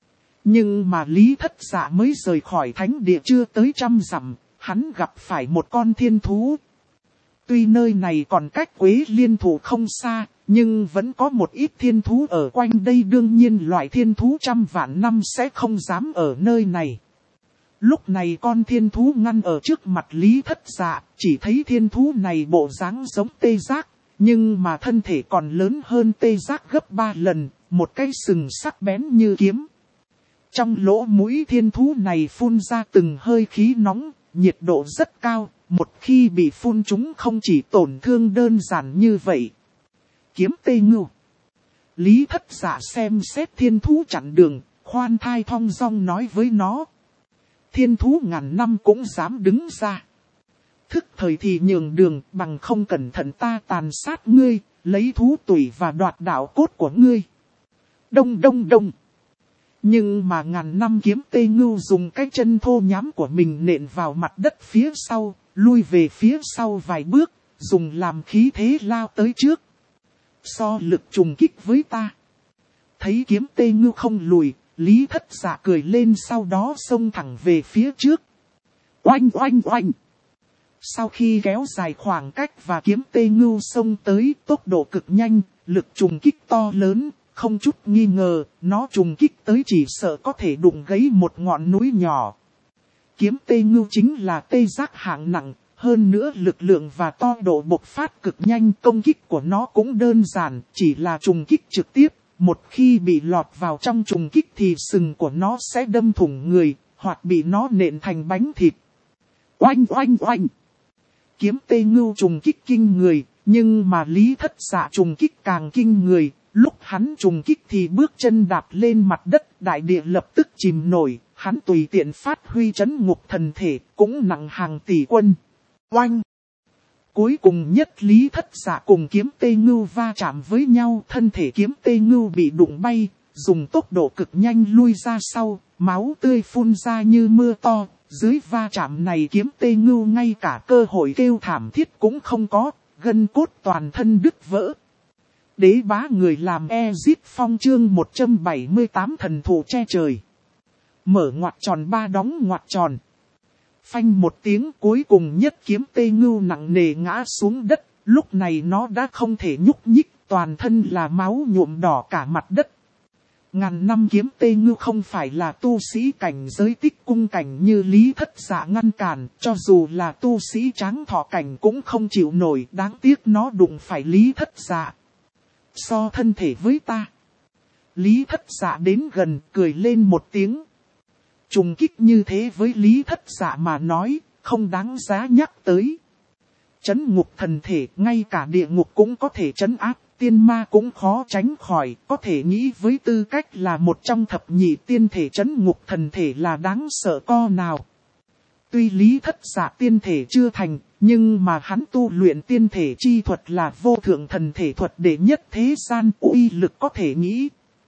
Nhưng mà Lý Thất Dạ mới rời khỏi thánh địa chưa tới 100 dặm, hắn gặp phải một con thiên thú. Tuy nơi này còn cách Quế Liên Thủ không xa, nhưng vẫn có một ít thiên thú ở quanh đây, đương nhiên loại thiên thú 100 vạn năm sẽ không dám ở nơi này. Lúc này con thiên thú ngăn ở trước mặt Lý Thất Dạ, chỉ thấy thiên thú này bộ dáng giống tê giác, nhưng mà thân thể còn lớn hơn tê giác gấp 3 lần, một cái sừng sắc bén như kiếm. Trong lỗ mũi thiên thú này phun ra từng hơi khí nóng, nhiệt độ rất cao, một khi bị phun chúng không chỉ tổn thương đơn giản như vậy. Kiếm tê ngưu. Lý Thất Dạ xem xét thiên thú chặn đường, khoan thai thong dong nói với nó. Thiên thú ngàn năm cũng dám đứng ra. Thức thời thì nhường đường, bằng không cẩn thận ta tàn sát ngươi, lấy thú tủy và đoạt đạo cốt của ngươi. Đông đông đông. Nhưng mà ngàn năm kiếm tê ngưu dùng cái chân thô nhám của mình nện vào mặt đất phía sau, lui về phía sau vài bước, dùng làm khí thế lao tới trước. So lực trùng kích với ta. Thấy kiếm tê ngưu không lùi, Lý Thất Dạ cười lên, sau đó xông thẳng về phía trước. Oanh oanh oanh. Sau khi kéo dài khoảng cách và kiếm tê ngưu xông tới, tốc độ cực nhanh, lực trùng kích to lớn, không chút nghi ngờ, nó trùng kích tới chỉ sợ có thể đụng gãy một ngọn núi nhỏ. Kiếm tê ngưu chính là tê giác hạng nặng, hơn nữa lực lượng và to độ bộc phát cực nhanh, công kích của nó cũng đơn giản, chỉ là trùng kích trực tiếp. Một khi bị lọt vào trong trùng kích thì sừng của nó sẽ đâm thủng người, hoặc bị nó nện thành bánh thịt. Oanh oanh oanh. Kiếm tê ngưu trùng kích kinh người, nhưng mà Lý Thất Dạ trùng kích càng kinh người. Lúc hắn trùng kích thì bước chân đạp lên mặt đất, đại địa lập tức chìm nổi. Hắn tùy tiện phát huy trấn ngục thần thể, cũng nặng hàng tỷ quân. Oanh. Cuối cùng nhất Lý Thất Dạ cùng kiếm tê ngưu va chạm với nhau, thân thể kiếm tê ngưu bị đụng bay, dùng tốc độ cực nhanh lui ra sau, máu tươi phun ra như mưa to. Dưới va chạm này kiếm tê ngưu ngay cả cơ hội kêu thảm thiết cũng không có, gân cốt toàn thân đứt vỡ. Đế bá người làm Ezit Phong chương 178 thần thụ che trời. Mở ngoặc tròn 3 đóng ngoặc tròn. Phanh một tiếng, cuối cùng nhất kiếm tê ngưu nặng nề ngã xuống đất, lúc này nó đã không thể nhúc nhích, toàn thân là máu nhuộm đỏ cả mặt đất. Ngàn năm kiếm tê ngưu không phải là tu sĩ cảnh giới tích cung cảnh như Lý Thất Dạ ngăn cản, cho dù là tu sĩ tráng thọ cảnh cũng không chịu nổi, đáng tiếc nó đụng phải Lý Thất Dạ. So thân thể với ta. Lý Thất Dạ đến gần, cười lên một tiếng. Trùng kích như thế với Lý Thất Dạ mà nói, không đáng giá nhắc tới. Trấn ngục thần thể, ngay cả địa ngục cũng có thể trấn áp, tiên ma cũng khó tránh khỏi, có thể nghĩ với tư cách là một trong thập nhị tiên thể trấn ngục thần thể là đáng sợ co nào. Tuy Lý Thất Dạ tiên thể chưa thành, nhưng mà hắn tu luyện tiên thể chi thuật là vô thượng thần thể thuật đệ nhất thế gian, uy lực có thể nghĩ.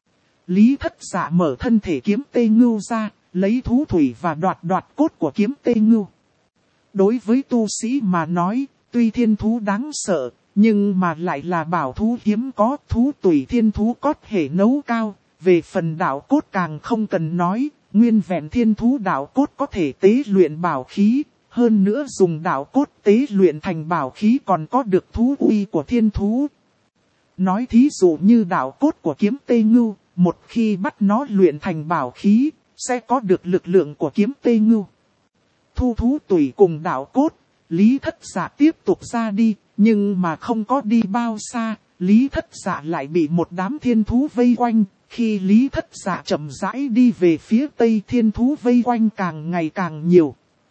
Lý Thất Dạ mở thân thể kiếm tê ngưu ra, lấy thú thủy và đoạt cốt của kiếm tê ngưu. Đối với tu sĩ mà nói, tuy thiên thú đáng sợ, nhưng mà lại là bảo thú hiếm có, thú tùy thiên thú có thể nấu cao. Về phần đạo cốt càng không cần nói, nguyên vẹn thiên thú đạo cốt có thể tế luyện bảo khí, hơn nữa dùng đạo cốt tế luyện thành bảo khí còn có được thú uy của thiên thú. Nói thí dụ như đạo cốt của kiếm tê ngưu, một khi bắt nó luyện thành bảo khí, sẽ có được lực lượng của kiếm tê ngưu. Thu thú tùy cùng đạo cốt, Lý Thất Dạ tiếp tục ra đi, nhưng mà không có đi bao xa, Lý Thất Dạ lại bị một đám thiên thú vây quanh. Khi Lý Thất Dạ chậm rãi đi về phía tây, thiên thú vây quanh càng ngày càng nhiều.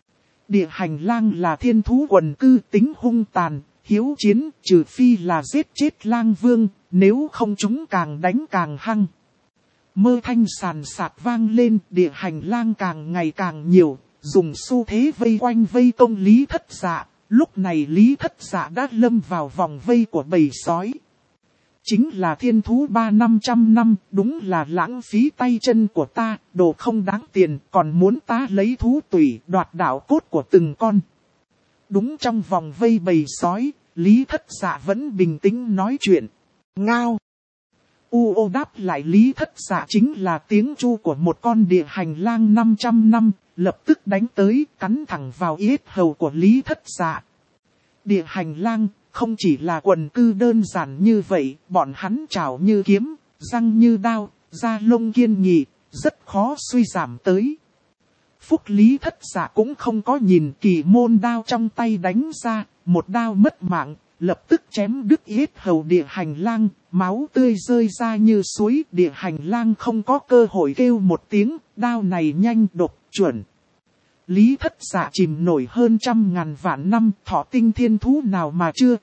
Địa hành lang là thiên thú quần cư tính hung tàn, hiếu chiến, trừ phi là giết chết lang vương, nếu không chúng càng đánh càng hăng. Mơ thanh sàn sạt vang lên, địa hành lang càng ngày càng nhiều, dùng xu thế vây quanh vây công Lý Thất Dạ. Lúc này Lý Thất Dạ đã lâm vào vòng vây của bầy sói. Chính là thiên thú 300-500 năm, đúng là lãng phí tay chân của ta, đồ không đáng tiền, còn muốn ta lấy thú tủy đoạt đạo cốt của từng con. Đúng trong vòng vây bầy sói, Lý Thất Dạ vẫn bình tĩnh nói chuyện. Ngao. U đáp lại Lý Thất Dạ chính là tiếng chu của một con địa hành lang 500 năm, lập tức đánh tới, cắn thẳng vào yết hầu của Lý Thất Dạ. Địa hành lang không chỉ là quần cư đơn giản như vậy, bọn hắn trảo như kiếm, răng như đao, da lông kiên nghị, rất khó suy giảm tới. Phúc Lý Thất Dạ cũng không có nhìn kỳ môn đao trong tay đánh ra, một đao mất mạng, lập tức chém đứt yết hầu địa hành lang, máu tươi rơi ra như suối, địa hành lang không có cơ hội kêu một tiếng, đao này nhanh độc chuẩn. Lý Thất Dạ chìm nổi hơn 100.000 vạn năm, thọ tinh thiên thú nào mà chưa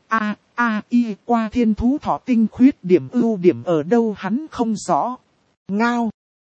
qua thiên thú thọ tinh khuyết điểm ưu điểm ở đâu hắn không rõ. Ngao.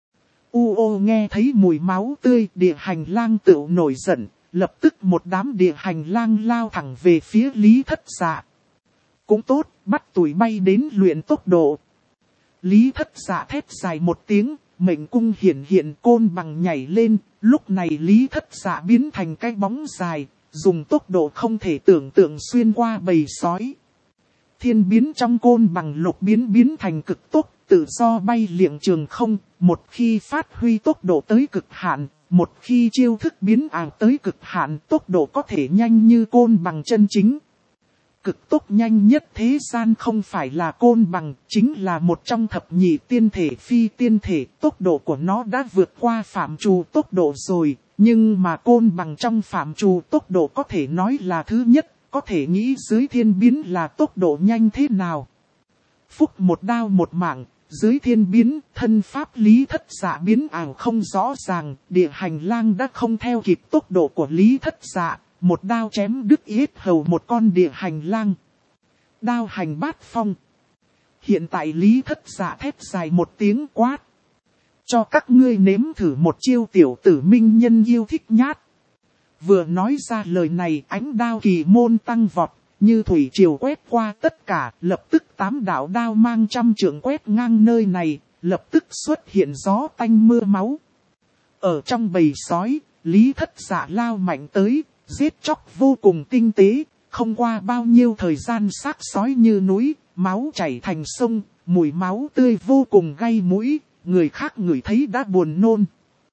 Nghe thấy mùi máu tươi, địa hành lang tựu nổi giận, lập tức một đám địa hành lang lao thẳng về phía Lý Thất Dạ. Cũng tốt, bắt tụi bay đến luyện tốc độ. Lý Thất Dạ thét dài một tiếng, mệnh cung hiện côn bằng nhảy lên, lúc này Lý Thất Dạ biến thành cái bóng dài, dùng tốc độ không thể tưởng tượng xuyên qua bầy sói. Thiên biến trong côn bằng lục biến thành cực tốc, tự do bay liệng trường không, một khi phát huy tốc độ tới cực hạn, một khi chiêu thức biến ảo tới cực hạn, tốc độ có thể nhanh như côn bằng chân chính. Cực tốc nhanh nhất thế gian không phải là côn bằng, chính là một trong thập nhị tiên thể phi tiên thể, tốc độ của nó đã vượt qua phạm trù tốc độ rồi, nhưng mà côn bằng trong phạm trù tốc độ có thể nói là thứ nhất, có thể nghĩ dưới thiên biến là tốc độ nhanh thế nào. Phúc một đao một mạng, dưới thiên biến, thân pháp Lý Thất Dạ biến ảo không rõ ràng, địa hành lang đã không theo kịp tốc độ của Lý Thất Dạ. Một đao chém đứt yết hầu một con địa hành lang. Đao hành bát phong. Hiện tại Lý Thất Dạ thét dài một tiếng quát. Cho các ngươi nếm thử một chiêu tiểu tử minh nhân yêu thích nhát. Vừa nói ra lời này, ánh đao kỳ môn tăng vọt, như thủy triều quét qua tất cả, lập tức 8 đạo đao mang 100 trượng quét ngang nơi này, lập tức xuất hiện gió tanh mưa máu. Ở trong bầy sói, Lý Thất Dạ lao mạnh tới, giết chóc vô cùng tinh tế, không qua bao nhiêu thời gian xác sói như núi, máu chảy thành sông, mùi máu tươi vô cùng gay mũi, người khác ngửi thấy đã buồn nôn.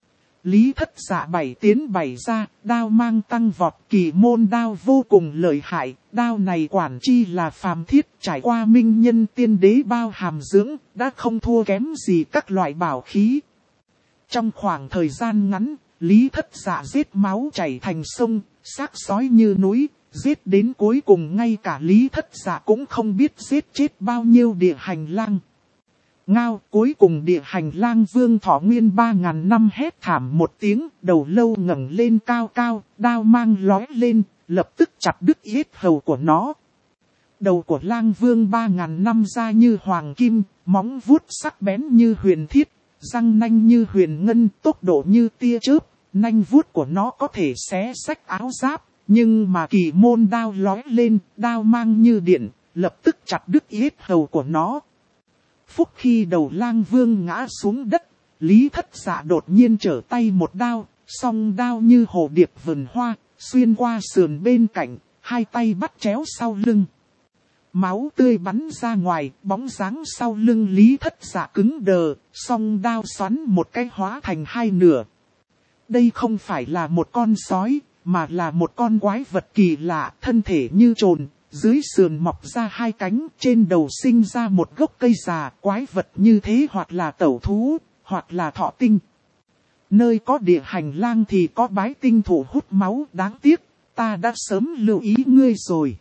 Lý Thất Dạ bảy tiến bảy ra, đao mang tăng vọt, kỳ môn đao vô cùng lợi hại, đao này quản chi là phàm thiết, trải qua minh nhân tiên đế bao hàm dưỡng, đã không thua kém gì các loại bảo khí. Trong khoảng thời gian ngắn, Lý Thất Dạ giết máu chảy thành sông, xác sói như núi, giết đến cuối cùng ngay cả Lý Thất Dạ cũng không biết giết chết bao nhiêu địa hành lang. Ngao, cuối cùng địa hành lang vương thọ nguyên 3.000 năm hét thảm một tiếng, đầu lâu ngẩng lên cao cao, đao mang lói lên, lập tức chặt đứt yết hầu của nó. Đầu của lang vương 3.000 năm ra như hoàng kim, móng vuốt sắc bén như huyền thiết, răng nanh như huyền ngân, tốc độ như tia chớp. Nanh vuốt của nó có thể xé rách áo giáp, nhưng mà kỳ môn đao lói lên, đao mang như điện, lập tức chặt đứt yết hầu của nó. Phúc khi đầu lang vương ngã xuống đất, Lý Thất Dạ đột nhiên trở tay một đao, song đao như hồ điệp vườn hoa, xuyên qua sườn bên cạnh, hai tay bắt chéo sau lưng. Máu tươi bắn ra ngoài, bóng dáng sau lưng Lý Thất Dạ cứng đờ, song đao xoắn một cái hóa thành hai nửa. Đây không phải là một con sói, mà là một con quái vật kỳ lạ, thân thể như trồn, dưới sườn mọc ra hai cánh, trên đầu sinh ra một gốc cây già, quái vật như thế hoặc là tẩu thú, hoặc là thọ tinh. Nơi có địa hành lang thì có bái tinh thủ hút máu, đáng tiếc, ta đã sớm lưu ý ngươi rồi.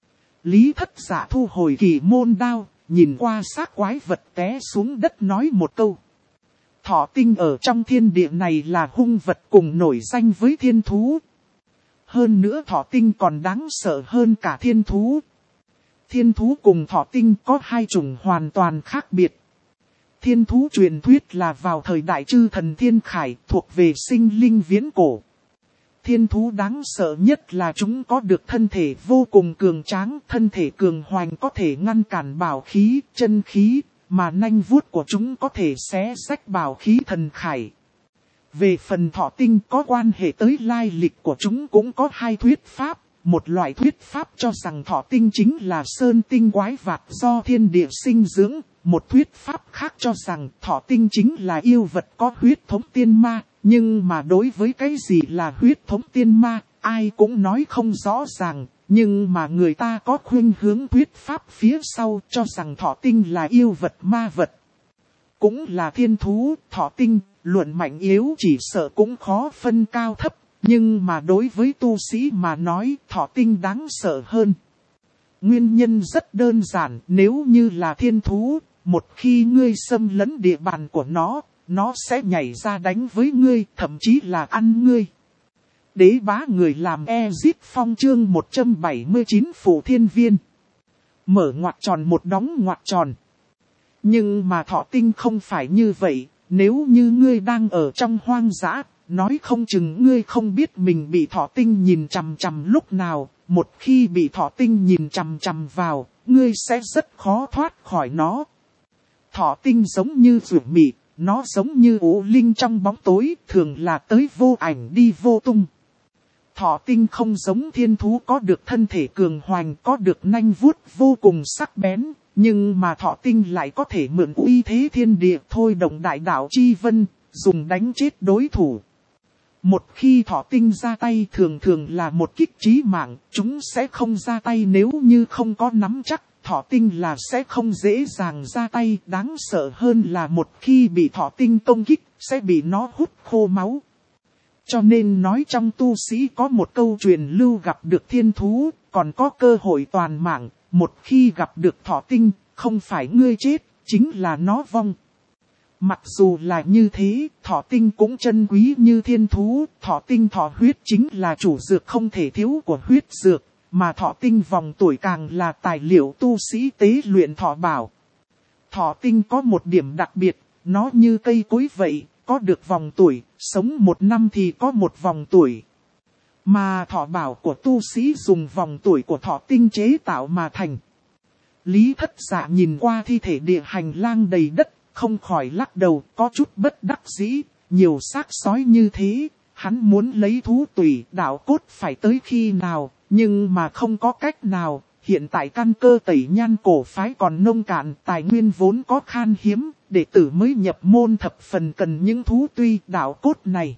Lý Thất Dạ thu hồi kỳ môn đao, nhìn qua xác quái vật té xuống đất nói một câu. Thọ tinh ở trong thiên địa này là hung vật cùng nổi danh với thiên thú. Hơn nữa thọ tinh còn đáng sợ hơn cả thiên thú. Thiên thú cùng thọ tinh có hai chủng hoàn toàn khác biệt. Thiên thú truyền thuyết là vào thời đại chư thần thiên khải, thuộc về sinh linh viễn cổ. Thiên thú đáng sợ nhất là chúng có được thân thể vô cùng cường tráng, thân thể cường hoành có thể ngăn cản bảo khí, chân khí, mà nanh vuốt của chúng có thể xé rách bảo khí thần khải. Về phần thọ tinh có quan hệ tới lai lịch của chúng cũng có hai thuyết pháp. Một loại thuyết pháp cho rằng thọ tinh chính là sơn tinh quái vật do thiên địa sinh dưỡng. Một thuyết pháp khác cho rằng thọ tinh chính là yêu vật có huyết thống tiên ma. Nhưng mà đối với cái gì là huyết thống tiên ma, ai cũng nói không rõ ràng. Nhưng mà người ta có khuynh hướng thuyết pháp phía sau cho rằng thọ tinh là yêu vật ma vật. Cũng là thiên thú, thọ tinh, luận mạnh yếu chỉ sợ cũng khó phân cao thấp. Nhưng mà đối với tu sĩ mà nói thọ tinh đáng sợ hơn. Nguyên nhân rất đơn giản, nếu như là thiên thú, một khi ngươi xâm lấn địa bàn của nó sẽ nhảy ra đánh với ngươi, thậm chí là ăn ngươi. Đế bá người làm Ezip Phong chương 179 Phủ Thiên Viên. Mở ngoặc tròn một đóng ngoặc tròn. Nhưng mà thọ tinh không phải như vậy, nếu như ngươi đang ở trong hoang dã, nói không chừng ngươi không biết mình bị thọ tinh nhìn chằm chằm lúc nào, một khi bị thọ tinh nhìn chằm chằm vào, ngươi sẽ rất khó thoát khỏi nó. Thọ tinh giống như ruột mị, nó giống như ố linh trong bóng tối, thường là tới vô ảnh đi vô tung. Thọ tinh không giống thiên thú có được thân thể cường hoành, có được nanh vuốt vô cùng sắc bén, nhưng mà thọ tinh lại có thể mượn uy thế thiên địa thôi động đại đạo chi vân, dùng đánh chết đối thủ. Một khi thọ tinh ra tay thường thường là một kích chí mạng, chúng sẽ không ra tay nếu như không có nắm chắc, thọ tinh là sẽ không dễ dàng ra tay, đáng sợ hơn là một khi bị thọ tinh công kích, sẽ bị nó hút khô máu. Cho nên nói trong tu sĩ có một câu truyền lưu gặp được thiên thú, còn có cơ hội toàn mạng, một khi gặp được thọ tinh, không phải ngươi chết, chính là nó vong. Mặc dù là như thế, thọ tinh cũng chân quý như thiên thú, thọ tinh thọ huyết chính là chủ dược không thể thiếu của huyết dược, mà thọ tinh vòng tuổi càng là tài liệu tu sĩ tế luyện thọ bảo. Thọ tinh có một điểm đặc biệt, nó như cây cối vậy, có được vòng tuổi, sống một năm thì có một vòng tuổi. Mà thọ bảo của tu sĩ dùng vòng tuổi của thọ tinh chế tạo mà thành. Lý Thất Dạ nhìn qua thi thể địa hành lang đầy đất, không khỏi lắc đầu, có chút bất đắc dĩ, nhiều xác sói như thế, hắn muốn lấy thú tủy đạo cốt phải tới khi nào, nhưng mà không có cách nào, hiện tại căn cơ tẩy nhan cổ phái còn nông cạn, tài nguyên vốn có khan hiếm, đệ tử mới nhập môn thập phần cần những thú tuy đạo cốt này.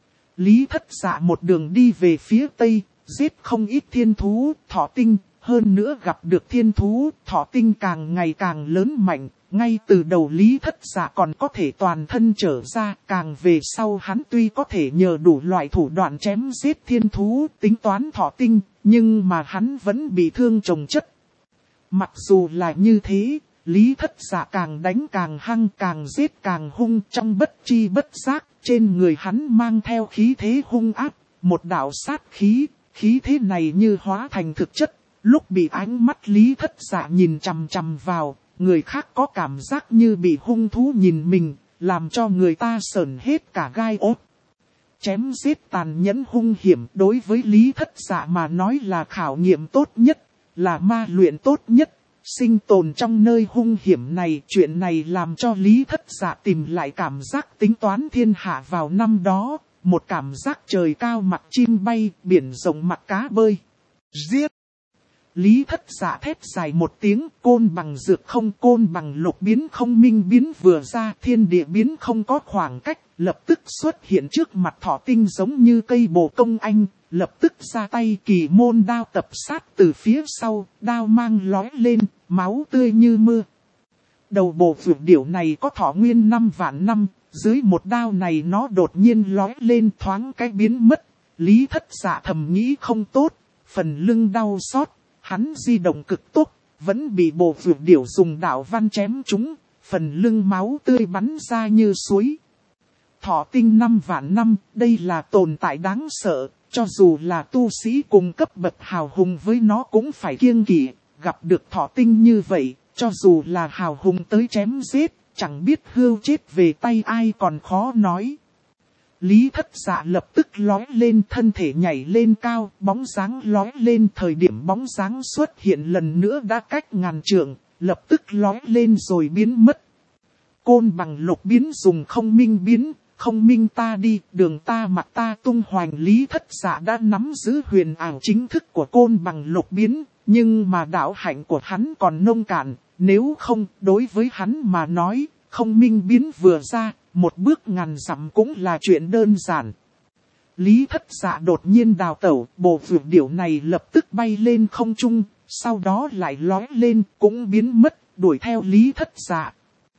Lý Thất Dạ một đường đi về phía tây, giết không ít thiên thú, thọ tinh, hơn nữa gặp được thiên thú, thọ tinh càng ngày càng lớn mạnh. Ngay từ đầu Lý Thất Dạ còn có thể toàn thân trở ra, càng về sau hắn tuy có thể nhờ đủ loại thủ đoạn chém giết thiên thú, tính toán thọ tinh, nhưng mà hắn vẫn bị thương chồng chất. Mặc dù là như thế, Lý Thất Dạ càng đánh càng hăng, càng giết càng hung, trong bất tri bất giác, trên người hắn mang theo khí thế hung ác, một đạo sát khí, khí thế này như hóa thành thực chất, lúc bị ánh mắt Lý Thất Dạ nhìn chằm chằm vào. Người khác có cảm giác như bị hung thú nhìn mình, làm cho người ta sởn hết cả gai ốt. Chém giết tàn nhẫn hung hiểm đối với Lý Thất Dạ mà nói là khảo nghiệm tốt nhất, là ma luyện tốt nhất. Sinh tồn trong nơi hung hiểm này, chuyện này làm cho Lý Thất Dạ tìm lại cảm giác tính toán thiên hạ vào năm đó, một cảm giác trời cao mặt chim bay, biển rộng mặt cá bơi. Giết! Lý Thất Dạ thét dài một tiếng, côn bằng dược không, côn bằng lục biến không, minh biến vừa ra, thiên địa biến không có khoảng cách, lập tức xuất hiện trước mặt thọ tinh giống như cây bồ công anh, lập tức ra tay kỳ môn đao tập sát từ phía sau, đao mang lói lên, máu tươi như mưa. Đầu bồ vượt điểu này có thọ nguyên 5 vạn năm, dưới một đao này nó đột nhiên lói lên thoáng cái biến mất. Lý Thất Dạ thầm nghĩ không tốt, phần lưng đau xót. Hắn di động cực tốc, vẫn bị bồ vượt điểu dùng đạo văn chém trúng, phần lưng máu tươi bắn ra như suối. Thọ tinh 5 vạn năm, đây là tồn tại đáng sợ, Cho dù là tu sĩ cùng cấp bậc hào hùng với nó cũng phải kiêng kỵ, gặp được thọ tinh như vậy, cho dù là hào hùng tới chém giết, chẳng biết hươu chết về tay ai còn khó nói. Lý Thất Dạ lập tức lói lên, thân thể nhảy lên cao, bóng dáng lói lên. Thời điểm bóng dáng xuất hiện lần nữa đã cách ngàn trượng, lập tức lói lên rồi biến mất. Côn bằng lục biến dùng không minh biến, không minh ta đi, đường ta mặc ta tung hoành. Lý Thất Dạ đã nắm giữ huyền ảo chính thức của côn bằng lục biến, nhưng mà đạo hạnh của hắn còn nông cạn, nếu không đối với hắn mà nói, không minh biến vừa ra, một bước ngàn dặm cũng là chuyện đơn giản. Lý Thất Dạ đột nhiên đào tẩu, bộ vượt điểu này lập tức bay lên không trung, sau đó lại lói lên cũng biến mất, đuổi theo Lý Thất Dạ.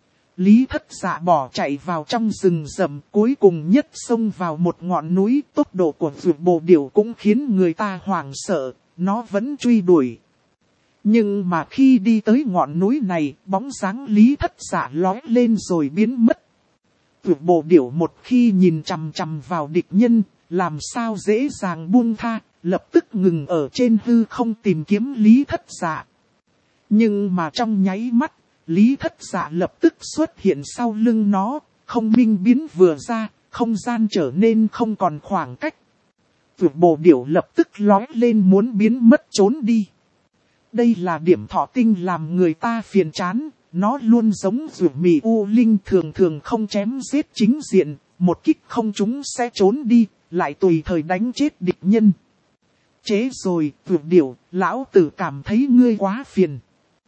Lý Thất Dạ bỏ chạy vào trong rừng rậm, cuối cùng nhất xông vào một ngọn núi. Tốc độ của vượt bộ điểu cũng khiến người ta hoảng sợ, nó vẫn truy đuổi. Nhưng mà khi đi tới ngọn núi này, bóng dáng Lý Thất Dạ lói lên rồi biến mất. Vượt bộ điểu một khi nhìn chằm chằm vào địch nhân, làm sao dễ dàng buông tha, lập tức ngừng ở trên hư không tìm kiếm Lý Thất Dạ. Nhưng mà trong nháy mắt, Lý Thất Dạ lập tức xuất hiện sau lưng nó, không minh biến vừa ra, không gian trở nên không còn khoảng cách. Vượt bộ điểu lập tức lói lên muốn biến mất trốn đi. Đây là điểm thọ tinh làm người ta phiền chán, nó luôn giống rượu mì u linh, thường thường không chém giết chính diện, một kích không chúng sẽ trốn đi, lại tùy thời đánh chết địch nhân. Chế rồi, vượt điểu, lão tử cảm thấy ngươi quá phiền.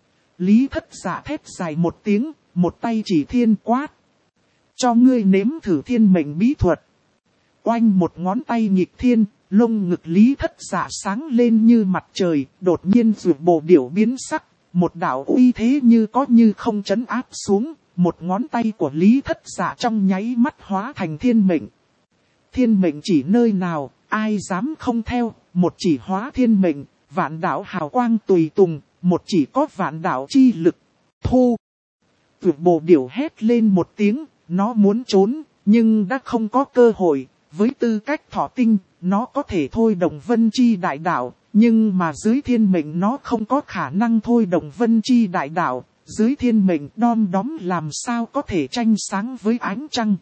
Lý Thất Dạ thét dài một tiếng, một tay chỉ thiên quát. Cho ngươi nếm thử thiên mệnh bí thuật. Oanh một ngón tay nghịch thiên, lông ngực Lý Thất Dạ sáng lên như mặt trời, đột nhiên vượt bộ điểu biến sắc, một đạo uy thế như có như không trấn áp xuống, một ngón tay của Lý Thất Dạ trong nháy mắt hóa thành thiên mệnh. Thiên mệnh chỉ nơi nào, ai dám không theo, một chỉ hóa thiên mệnh, vạn đạo hào quang tùy tùng, một chỉ có vạn đạo chi lực. Thu! Vượt bộ điểu hét lên một tiếng, nó muốn trốn, nhưng đã không có cơ hội, với tư cách thọ tinh, nó có thể thôi động vân chi đại đạo, nhưng mà dưới thiên mệnh nó không có khả năng thôi động vân chi đại đạo, dưới thiên mệnh đom đóm làm sao có thể tranh sáng với ánh trăng.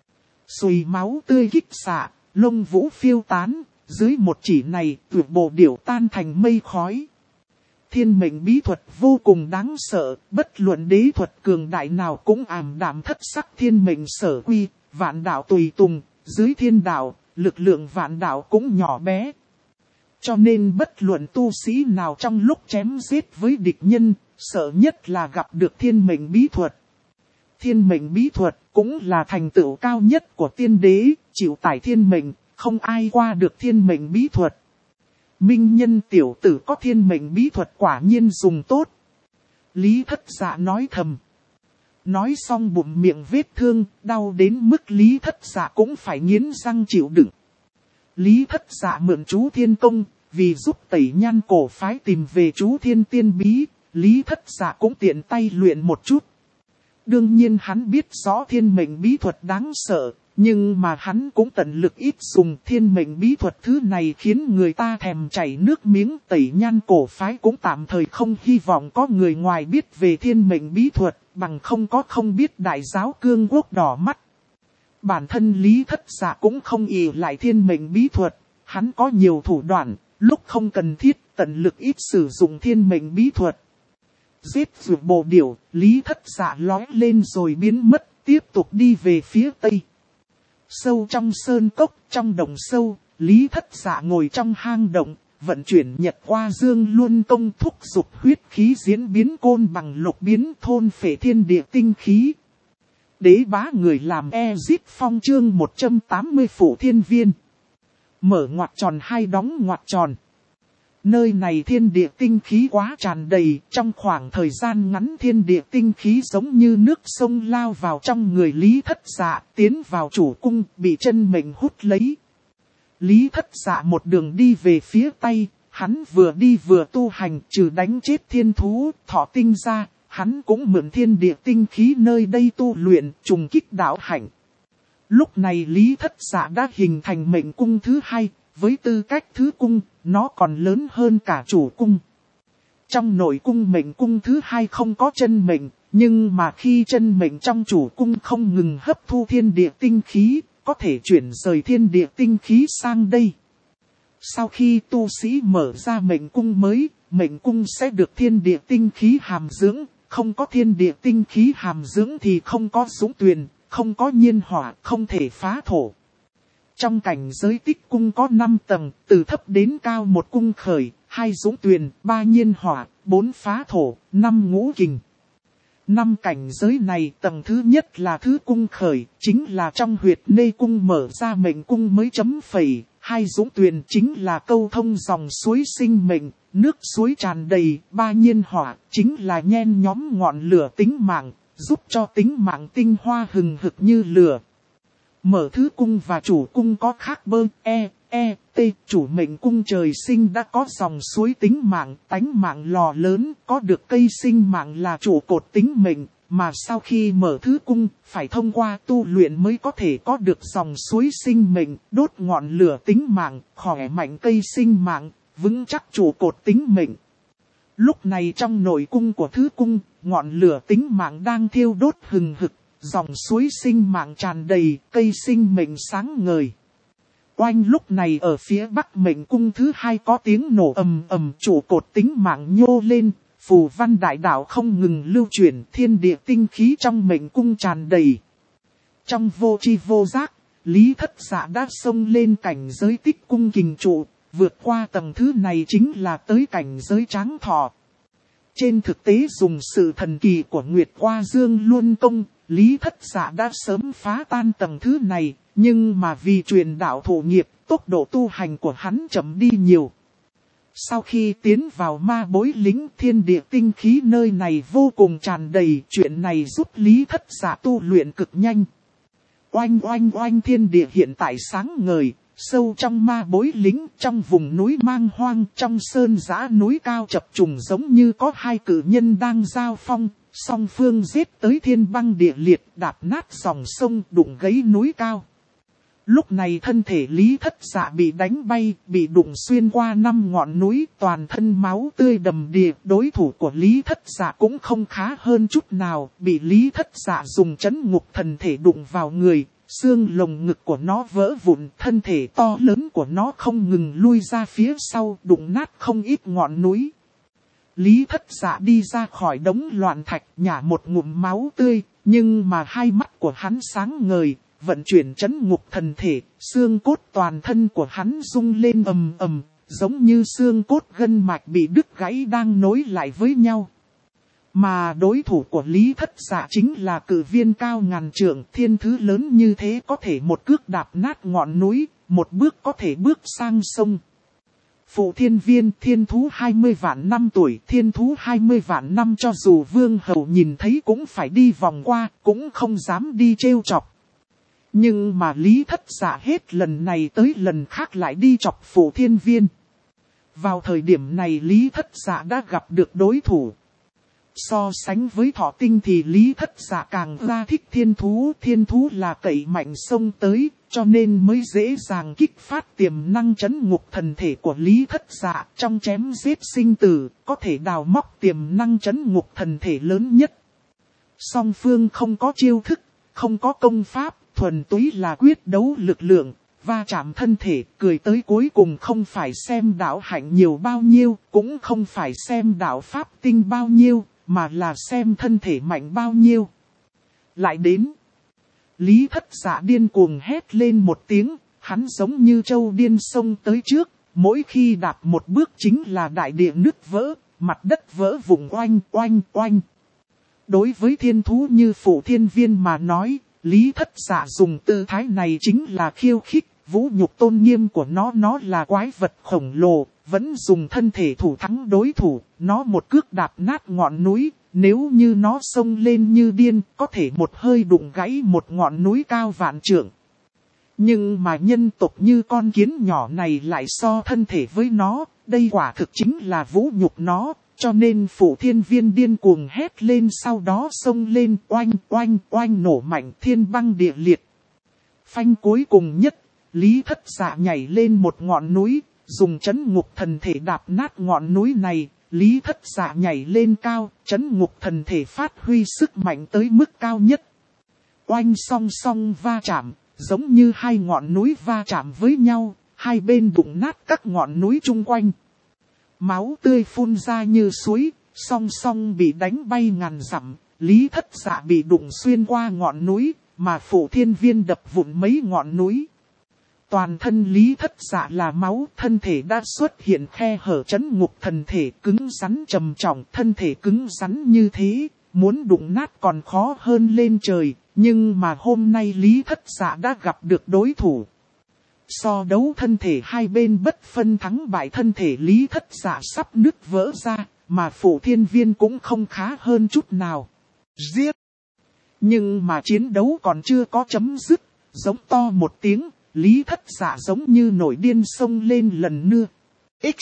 Xùi máu tươi kích xạ, lông vũ phiêu tán, dưới một chỉ này, vượt bộ điểu tan thành mây khói. Thiên mệnh bí thuật vô cùng đáng sợ, bất luận đế thuật cường đại nào cũng ảm đạm thất sắc. Thiên mệnh sở quy, vạn đạo tùy tùng, dưới thiên đạo, lực lượng vạn đạo cũng nhỏ bé. Cho nên bất luận tu sĩ nào trong lúc chém giết với địch nhân, sợ nhất là gặp được thiên mệnh bí thuật. Thiên mệnh bí thuật cũng là thành tựu cao nhất của tiên đế, chịu tải thiên mệnh, không ai qua được thiên mệnh bí thuật. Minh Nhân tiểu tử có thiên mệnh bí thuật quả nhiên dùng tốt. Lý Thất Dạ nói thầm. Nói xong bụng miệng vết thương, đau đến mức Lý Thất Dạ cũng phải nghiến răng chịu đựng. Lý Thất Dạ mượn chú thiên công, vì giúp Tẩy Nhan cổ phái tìm về chú thiên tiên bí, Lý Thất Dạ cũng tiện tay luyện một chút. Đương nhiên hắn biết rõ thiên mệnh bí thuật đáng sợ, nhưng mà hắn cũng tận lực ít dùng. Thiên mệnh bí thuật thứ này khiến người ta thèm chảy nước miếng. Tẩy Nhan cổ phái cũng tạm thời không hy vọng có người ngoài biết về thiên mệnh bí thuật, bằng không biết đại giáo cương quốc đỏ mắt. Bản thân Lý Thất Dạ cũng không ỷ lại thiên mệnh bí thuật, hắn có nhiều thủ đoạn, lúc không cần thiết tận lực ít sử dụng thiên mệnh bí thuật. Giết vượt bộ điểu, Lý Thất Dạ lói lên rồi biến mất, tiếp tục đi về phía tây. Sâu trong sơn cốc, trong đồng sâu, Lý Thất Dạ ngồi trong hang động, vận chuyển Nhật Hoa Dương Luân công thúc dục huyết khí diễn biến côn bằng lục biến thôn phệ thiên địa tinh khí. Đế bá người làm Ezip Phong chương 180 phủ thiên viên. Mở ngoặc tròn hai đóng ngoặc tròn. Nơi này thiên địa tinh khí quá tràn đầy, trong khoảng thời gian ngắn thiên địa tinh khí giống như nước sông lao vào trong người Lý Thất Dạ, tiến vào chủ cung, bị chân mệnh hút lấy. Lý Thất Dạ một đường đi về phía tây, hắn vừa đi vừa tu hành, trừ đánh chết thiên thú, thọ tinh ra, hắn cũng mượn thiên địa tinh khí nơi đây tu luyện, trùng kích đạo hạnh. Lúc này Lý Thất Dạ đã hình thành mệnh cung thứ hai, Với tư cách thứ cung, nó còn lớn hơn cả chủ cung. Trong nội cung mệnh cung thứ hai không có chân mệnh, nhưng mà khi chân mệnh trong chủ cung không ngừng hấp thu thiên địa tinh khí, có thể chuyển rời thiên địa tinh khí sang đây. Sau khi tu sĩ mở ra mệnh cung mới, mệnh cung sẽ được thiên địa tinh khí hàm dưỡng, không có thiên địa tinh khí hàm dưỡng thì không có dũng tuyền, không có nhiên hỏa, không thể phá thổ. Trong cảnh giới tích cung có 5 tầng, từ thấp đến cao một cung khởi, 2 dũng tuyền, 3 nhiên hỏa, 4 phá thổ, 5 ngũ kình. 5 cảnh giới này tầng thứ nhất là thứ cung khởi, chính là trong huyệt nê cung mở ra mệnh cung mới chấm phẩy. 2 dũng tuyền chính là câu thông dòng suối sinh mệnh, nước suối tràn đầy. 3 nhiên hỏa chính là nhen nhóm ngọn lửa tính mạng, giúp cho tính mạng tinh hoa hừng hực như lửa. Mở thứ cung và chủ cung có khác bơ, t, chủ mệnh cung trời sinh đã có dòng suối tính mạng, tánh mạng lò lớn, có được cây sinh mạng là trụ cột tính mệnh, mà sau khi mở thứ cung, phải thông qua tu luyện mới có thể có được dòng suối sinh mệnh, đốt ngọn lửa tính mạng, khỏe mạnh cây sinh mạng, vững chắc trụ cột tính mệnh. Lúc này trong nội cung của thứ cung, ngọn lửa tính mạng đang thiêu đốt hừng hực, dòng suối sinh mạng tràn đầy, cây sinh mệnh sáng ngời. Oanh lúc này ở phía bắc mệnh cung thứ hai có tiếng nổ ầm ầm, trụ cột tính mạng nhô lên, phù văn đại đạo không ngừng lưu chuyển, thiên địa tinh khí trong mệnh cung tràn đầy. Trong vô tri vô giác, Lý Thất Dạ đã xông lên cảnh giới tích cung kình trụ, vượt qua tầng thứ này chính là tới cảnh giới tráng thọ. Trên thực tế dùng sự thần kỳ của Nguyệt Hoa Dương Luân Công, Lý Thất Dạ đã sớm phá tan tầng thứ này, nhưng mà vì truyền đạo thụ nghiệp, tốc độ tu hành của hắn chậm đi nhiều. Sau khi tiến vào ma bối lĩnh, thiên địa tinh khí nơi này vô cùng tràn đầy, chuyện này giúp Lý Thất Dạ tu luyện cực nhanh. Oanh oanh oanh, thiên địa hiện tại sáng ngời, sâu trong ma bối lĩnh, trong vùng núi mang hoang, trong sơn giã núi cao chập trùng giống như có 2 cự nhân đang giao phong, song phương giết tới thiên băng địa liệt, đạp nát dòng sông, đụng gãy núi cao. Lúc này thân thể Lý Thất Dạ bị đánh bay, bị đụng xuyên qua 5 ngọn núi, toàn thân máu tươi đầm đìa. Đối thủ của Lý Thất Dạ cũng không khá hơn chút nào, bị Lý Thất Dạ dùng trấn ngục thần thể đụng vào người, xương lồng ngực của nó vỡ vụn, thân thể to lớn của nó không ngừng lui ra phía sau, đụng nát không ít ngọn núi. Lý Thất Dạ đi ra khỏi đống loạn thạch, nhả một ngụm máu tươi, nhưng mà hai mắt của hắn sáng ngời. Vận chuyển trấn ngục thần thể, xương cốt toàn thân của hắn rung lên ầm ầm, giống như xương cốt gân mạch bị đứt gãy đang nối lại với nhau. Mà đối thủ của Lý Thất Dạ chính là cự viên cao ngàn trượng, thiên thứ lớn như thế có thể một cước đạp nát ngọn núi, một bước có thể bước sang sông. Phụ thiên viên thiên thú 20 vạn năm tuổi, thiên thú 20 vạn năm cho dù vương hầu nhìn thấy cũng phải đi vòng qua, cũng không dám đi trêu chọc. Nhưng mà Lý Thất Dạ hết lần này tới lần khác lại đi chọc phụ thiên viên. Vào thời điểm này Lý Thất Dạ đã gặp được đối thủ. So sánh với Thọ Tinh thì Lý Thất Dạ càng ra thích thiên thú. Thiên thú là cậy mạnh xông tới, cho nên mới dễ dàng kích phát tiềm năng trấn ngục thần thể của Lý Thất Dạ. Trong chém giết sinh tử, có thể đào móc tiềm năng trấn ngục thần thể lớn nhất. Song phương không có chiêu thức, không có công pháp. Thuần túy là quyết đấu lực lượng, va chạm thân thể, cười tới cuối cùng không phải xem đạo hạnh nhiều bao nhiêu, cũng không phải xem đạo pháp tinh bao nhiêu, mà là xem thân thể mạnh bao nhiêu. Lại đến, Lý Thất Dạ điên cuồng hét lên một tiếng, hắn giống như trâu điên xông tới trước, mỗi khi đạp một bước chính là đại địa nứt vỡ, mặt đất vỡ vụn oanh oanh oanh. Đối với thiên thú như phụ thiên viên mà nói, Lý Thất Dạ dùng tư thái này chính là khiêu khích, vũ nhục tôn nghiêm của nó là quái vật khổng lồ, vẫn dùng thân thể thủ thắng đối thủ, nó một cước đạp nát ngọn núi, nếu như nó xông lên như điên, có thể một hơi đụng gãy một ngọn núi cao vạn trượng. Nhưng mà nhân tộc như con kiến nhỏ này lại so thân thể với nó, đây quả thực chính là vũ nhục nó. Cho nên phụ thiên viên điên cuồng hét lên, sau đó xông lên oanh oanh oanh nổ mạnh thiên băng địa liệt. Phanh cuối cùng nhất, Lý Thất Dạ nhảy lên một ngọn núi, dùng trấn ngục thần thể đạp nát ngọn núi này. Lý Thất Dạ nhảy lên cao, trấn ngục thần thể phát huy sức mạnh tới mức cao nhất. Oanh song song va chạm, giống như hai ngọn núi va chạm với nhau, hai bên đụng nát các ngọn núi chung quanh. Máu tươi phun ra như suối, song song bị đánh bay ngàn dặm. Lý Thất Dạ bị đụng xuyên qua ngọn núi, mà Phủ Thiên Viên đập vụn mấy ngọn núi. Toàn thân Lý Thất Dạ là máu, thân thể đã xuất hiện khe hở trấn ngục thần thể cứng rắn trầm trọng. Thân thể cứng rắn như thế, muốn đụng nát còn khó hơn lên trời, nhưng mà hôm nay Lý Thất Dạ đã gặp được đối thủ. So đấu thân thể hai bên bất phân thắng bại, thân thể Lý Thất Dạ sắp nứt vỡ ra, mà Phủ Thiên Viên cũng không khá hơn chút nào. Giết! Nhưng mà chiến đấu còn chưa có chấm dứt, giống to một tiếng, Lý Thất Dạ giống như nổi điên xông lên lần nữa. X!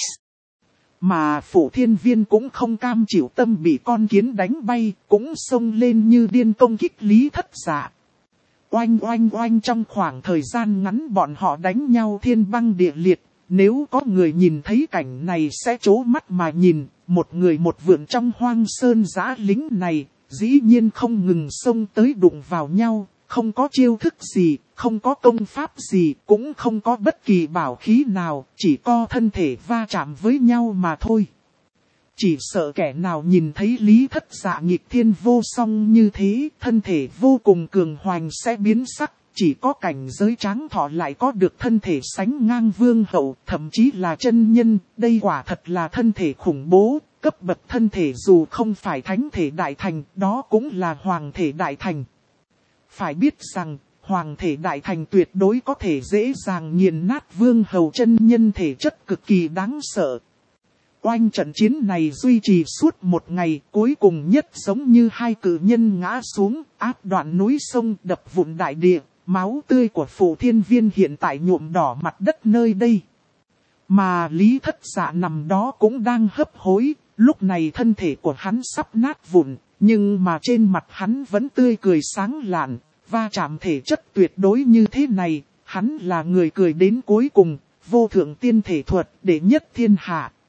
Mà Phủ Thiên Viên cũng không cam chịu tâm bị con kiến đánh bay, cũng xông lên như điên công kích Lý Thất Dạ. Oanh oanh oanh, trong khoảng thời gian ngắn bọn họ đánh nhau thiên băng địa liệt. Nếu có người nhìn thấy cảnh này sẽ trố mắt mà nhìn, một người một vượn trong hoang sơn giã lính này, dĩ nhiên không ngừng xông tới đụng vào nhau, không có chiêu thức gì, không có công pháp gì, cũng không có bất kỳ bảo khí nào, chỉ có thân thể va chạm với nhau mà thôi. Chỉ sợ kẻ nào nhìn thấy Lý Thất Dạ nghịch thiên vô song như thế, thân thể vô cùng cường hoành sẽ biến sắc. Chỉ có cảnh giới tráng thọ lại có được thân thể sánh ngang vương hậu, thậm chí là chân nhân. Đây quả thật là thân thể khủng bố, cấp bậc thân thể dù không phải thánh thể đại thành, đó cũng là hoàng thể đại thành. Phải biết rằng, hoàng thể đại thành tuyệt đối có thể dễ dàng nghiền nát vương hậu chân nhân, thể chất cực kỳ đáng sợ. Oanh, trận chiến này duy trì suốt một ngày, cuối cùng nhất giống như hai cự nhân ngã xuống, áp đoạn núi sông, đập vụn đại địa. Máu tươi của Phủ Thiên Viên hiện tại nhuộm đỏ mặt đất nơi đây. Mà Lý Thất Dạ nằm đó cũng đang hấp hối, lúc này thân thể của hắn sắp nát vụn, nhưng mà trên mặt hắn vẫn tươi cười sáng lạn, va chạm thể chất tuyệt đối như thế này, hắn là người cười đến cuối cùng, vô thượng tiên thể thuật đệ nhất thiên hạ.